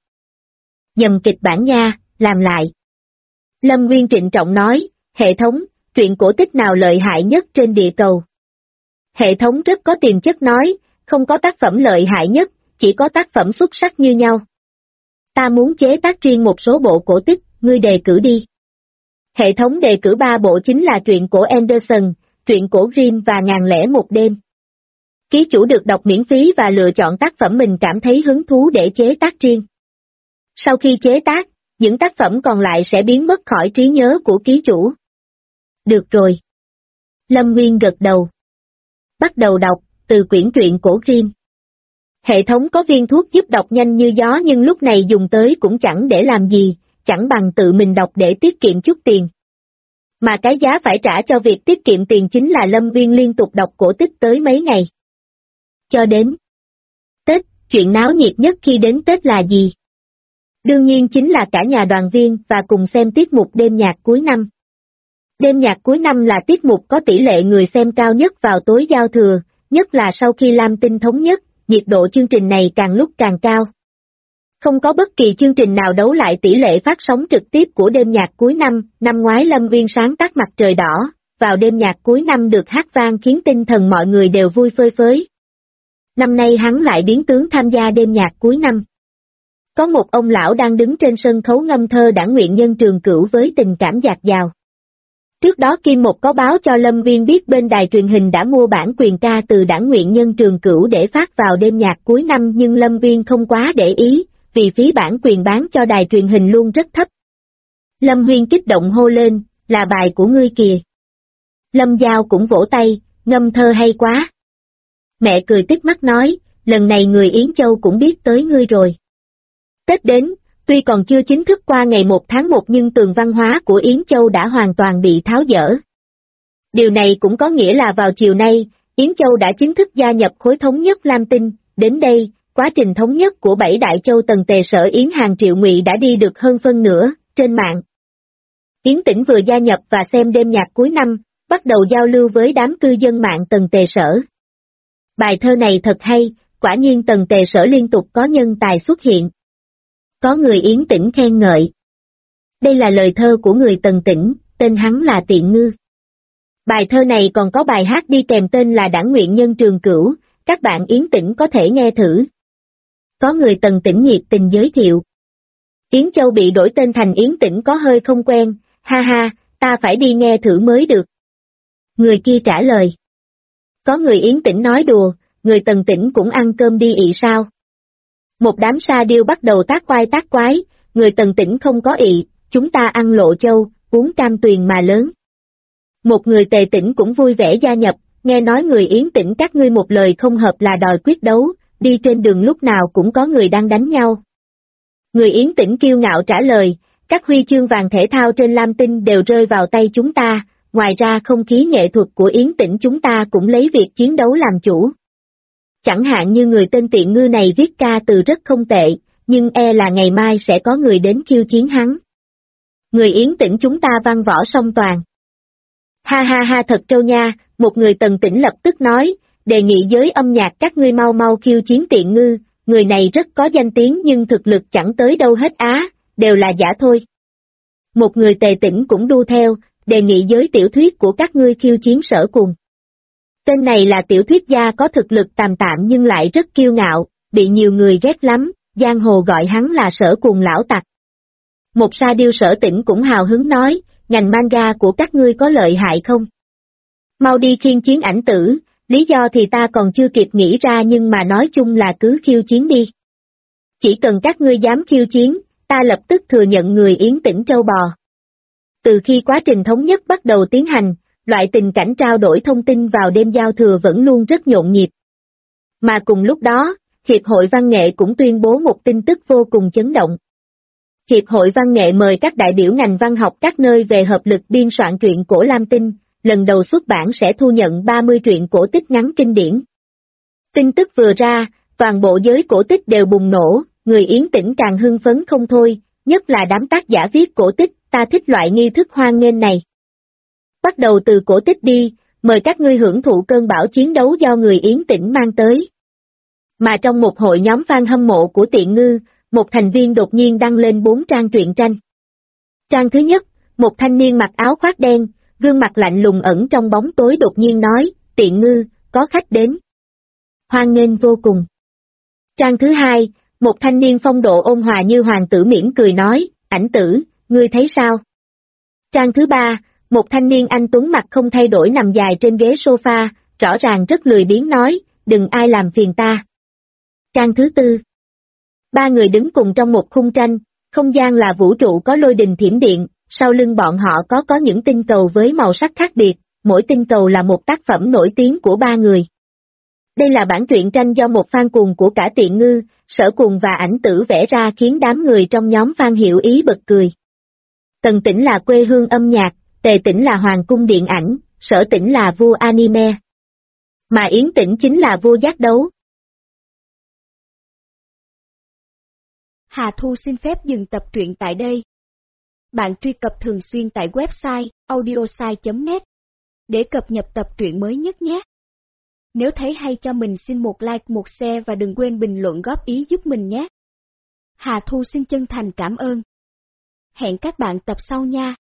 Nhầm kịch bản nha, làm lại. Lâm Nguyên trịnh trọng nói, hệ thống, truyện cổ tích nào lợi hại nhất trên địa cầu. Hệ thống rất có tiềm chất nói, không có tác phẩm lợi hại nhất, chỉ có tác phẩm xuất sắc như nhau. Ta muốn chế tác riêng một số bộ cổ tích, ngươi đề cử đi. Hệ thống đề cử 3 bộ chính là truyện cổ Anderson, truyện cổ Grimm và Ngàn lẻ một đêm. Ký chủ được đọc miễn phí và lựa chọn tác phẩm mình cảm thấy hứng thú để chế tác riêng. Sau khi chế tác, những tác phẩm còn lại sẽ biến mất khỏi trí nhớ của ký chủ. Được rồi. Lâm Nguyên gật đầu. Bắt đầu đọc, từ quyển truyện cổ Grimm. Hệ thống có viên thuốc giúp đọc nhanh như gió nhưng lúc này dùng tới cũng chẳng để làm gì, chẳng bằng tự mình đọc để tiết kiệm chút tiền. Mà cái giá phải trả cho việc tiết kiệm tiền chính là Lâm Viên liên tục đọc cổ tích tới mấy ngày. Cho đến Tết, chuyện náo nhiệt nhất khi đến Tết là gì? Đương nhiên chính là cả nhà đoàn viên và cùng xem tiết mục đêm nhạc cuối năm. Đêm nhạc cuối năm là tiết mục có tỷ lệ người xem cao nhất vào tối giao thừa, nhất là sau khi Lam Tinh thống nhất, nhiệt độ chương trình này càng lúc càng cao. Không có bất kỳ chương trình nào đấu lại tỷ lệ phát sóng trực tiếp của đêm nhạc cuối năm ngoái Lâm Viên sáng tác Mặt Trời Đỏ, vào đêm nhạc cuối năm được hát vang khiến tinh thần mọi người đều vui phơi phới. Năm nay hắn lại biến tướng tham gia đêm nhạc cuối năm. Có một ông lão đang đứng trên sân khấu ngâm thơ Đảng Nguyện Nhân Trường Cửu với tình cảm dạt dào. Trước đó Kim Một có báo cho Lâm Viên biết bên đài truyền hình đã mua bản quyền ca từ Đảng Nguyện Nhân Trường Cửu để phát vào đêm nhạc cuối năm nhưng Lâm Viên không quá để ý, vì phí bản quyền bán cho đài truyền hình luôn rất thấp. Lâm Huyên kích động hô lên, là bài của ngươi kìa. Lâm Giao cũng vỗ tay, ngâm thơ hay quá. Mẹ cười tít mắt nói, lần này người Yến Châu cũng biết tới ngươi rồi. Tết đến, tuy còn chưa chính thức qua ngày 1 tháng 1 nhưng tường văn hóa của Yến Châu đã hoàn toàn bị tháo dỡ. Điều này cũng có nghĩa là vào chiều nay, Yến Châu đã chính thức gia nhập khối thống nhất Lam Tinh, đến đây, quá trình thống nhất của 7 đại châu Tần Tề Sở Yến Hàng Triệu Ngụy đã đi được hơn phân nửa, trên mạng. Yến Tĩnh vừa gia nhập và xem đêm nhạc cuối năm, bắt đầu giao lưu với đám cư dân mạng Tần Tề Sở. Bài thơ này thật hay, quả nhiên Tần Tề Sở liên tục có nhân tài xuất hiện. Có người Yến Tĩnh khen ngợi. Đây là lời thơ của người Tần Tĩnh, tên hắn là Tiện Ngư. Bài thơ này còn có bài hát đi kèm tên là Đảng Nguyện Nhân Trường Cửu, các bạn Yến Tĩnh có thể nghe thử. Có người Tần Tĩnh nhiệt tình giới thiệu. Yến Châu bị đổi tên thành Yến Tĩnh có hơi không quen, ha ha, ta phải đi nghe thử mới được. Người kia trả lời. Có người Yến Tĩnh nói đùa, người Tần Tĩnh cũng ăn cơm đi ị sao? Một đám sa điêu bắt đầu tác quái tác quái, người Tần Tĩnh không có ị, chúng ta ăn lộ châu, uống cam tuyền mà lớn. Một người Tề Tĩnh cũng vui vẻ gia nhập, nghe nói người Yến Tĩnh các ngươi một lời không hợp là đòi quyết đấu, đi trên đường lúc nào cũng có người đang đánh nhau. Người Yến Tĩnh kiêu ngạo trả lời, các huy chương vàng thể thao trên Lam Tinh đều rơi vào tay chúng ta, ngoài ra không khí nghệ thuật của Yến Tĩnh chúng ta cũng lấy việc chiến đấu làm chủ. Chẳng hạn như người tên Tiện Ngư này viết ca từ rất không tệ, nhưng e là ngày mai sẽ có người đến khiêu chiến hắn. Người Yến Tĩnh chúng ta văn võ song toàn. Ha ha ha thật trâu nha, một người Tần Tĩnh lập tức nói, đề nghị giới âm nhạc các ngươi mau mau khiêu chiến Tiện Ngư, người này rất có danh tiếng nhưng thực lực chẳng tới đâu hết á, đều là giả thôi. Một người Tề Tĩnh cũng đu theo, đề nghị giới tiểu thuyết của các ngươi khiêu chiến Sở Cùng. Tên này là tiểu thuyết gia có thực lực tạm tạm nhưng lại rất kiêu ngạo, bị nhiều người ghét lắm, giang hồ gọi hắn là Sở Cùng lão tặc. Một sa điêu Sở Tĩnh cũng hào hứng nói, ngành manga của các ngươi có lợi hại không? Mau đi khiêu chiến ảnh tử, lý do thì ta còn chưa kịp nghĩ ra nhưng mà nói chung là cứ khiêu chiến đi. Chỉ cần các ngươi dám khiêu chiến, ta lập tức thừa nhận người Yến Tĩnh trâu bò. Từ khi quá trình thống nhất bắt đầu tiến hành, loại tình cảnh trao đổi thông tin vào đêm giao thừa vẫn luôn rất nhộn nhịp. Mà cùng lúc đó, Hiệp hội Văn nghệ cũng tuyên bố một tin tức vô cùng chấn động. Hiệp hội Văn nghệ mời các đại biểu ngành văn học các nơi về hợp lực biên soạn truyện cổ Lam Tinh, lần đầu xuất bản sẽ thu nhận 30 truyện cổ tích ngắn kinh điển. Tin tức vừa ra, toàn bộ giới cổ tích đều bùng nổ, người Yến Tĩnh càng hưng phấn không thôi, nhất là đám tác giả viết cổ tích, ta thích loại nghi thức hoan nghênh này. Bắt đầu từ cổ tích đi, mời các ngươi hưởng thụ cơn bão chiến đấu do người Yến Tĩnh mang tới. Mà trong một hội nhóm fan hâm mộ của Tiện Ngư, một thành viên đột nhiên đăng lên 4 trang truyện tranh. Trang thứ nhất, một thanh niên mặc áo khoác đen, gương mặt lạnh lùng ẩn trong bóng tối đột nhiên nói, Tiện Ngư, có khách đến. Hoan nghênh vô cùng. Trang thứ hai, một thanh niên phong độ ôn hòa như hoàng tử mỉm cười nói, Ảnh tử, ngươi thấy sao? Trang thứ ba, một thanh niên anh tuấn mặt không thay đổi nằm dài trên ghế sofa, rõ ràng rất lười biếng nói, đừng ai làm phiền ta. Trang thứ tư, 3 người đứng cùng trong một khung tranh, không gian là vũ trụ có lôi đình thiểm điện, sau lưng bọn họ có những tinh cầu với màu sắc khác biệt, mỗi tinh cầu là một tác phẩm nổi tiếng của 3 người. Đây là bản truyện tranh do một fan cuồng của cả Tiện Ngư, Sở Cuồng và Ảnh Tử vẽ ra khiến đám người trong nhóm fan hiểu ý bật cười. Tần Tĩnh là quê hương âm nhạc, Tề Tĩnh là hoàng cung điện ảnh, Sở Tĩnh là vua anime. Mà Yến Tĩnh chính là vua giác đấu. Hà Thu xin phép dừng tập truyện tại đây. Bạn truy cập thường xuyên tại website audiosai.net để cập nhật tập truyện mới nhất nhé. Nếu thấy hay cho mình xin một like, một share và đừng quên bình luận góp ý giúp mình nhé. Hà Thu xin chân thành cảm ơn. Hẹn các bạn tập sau nha.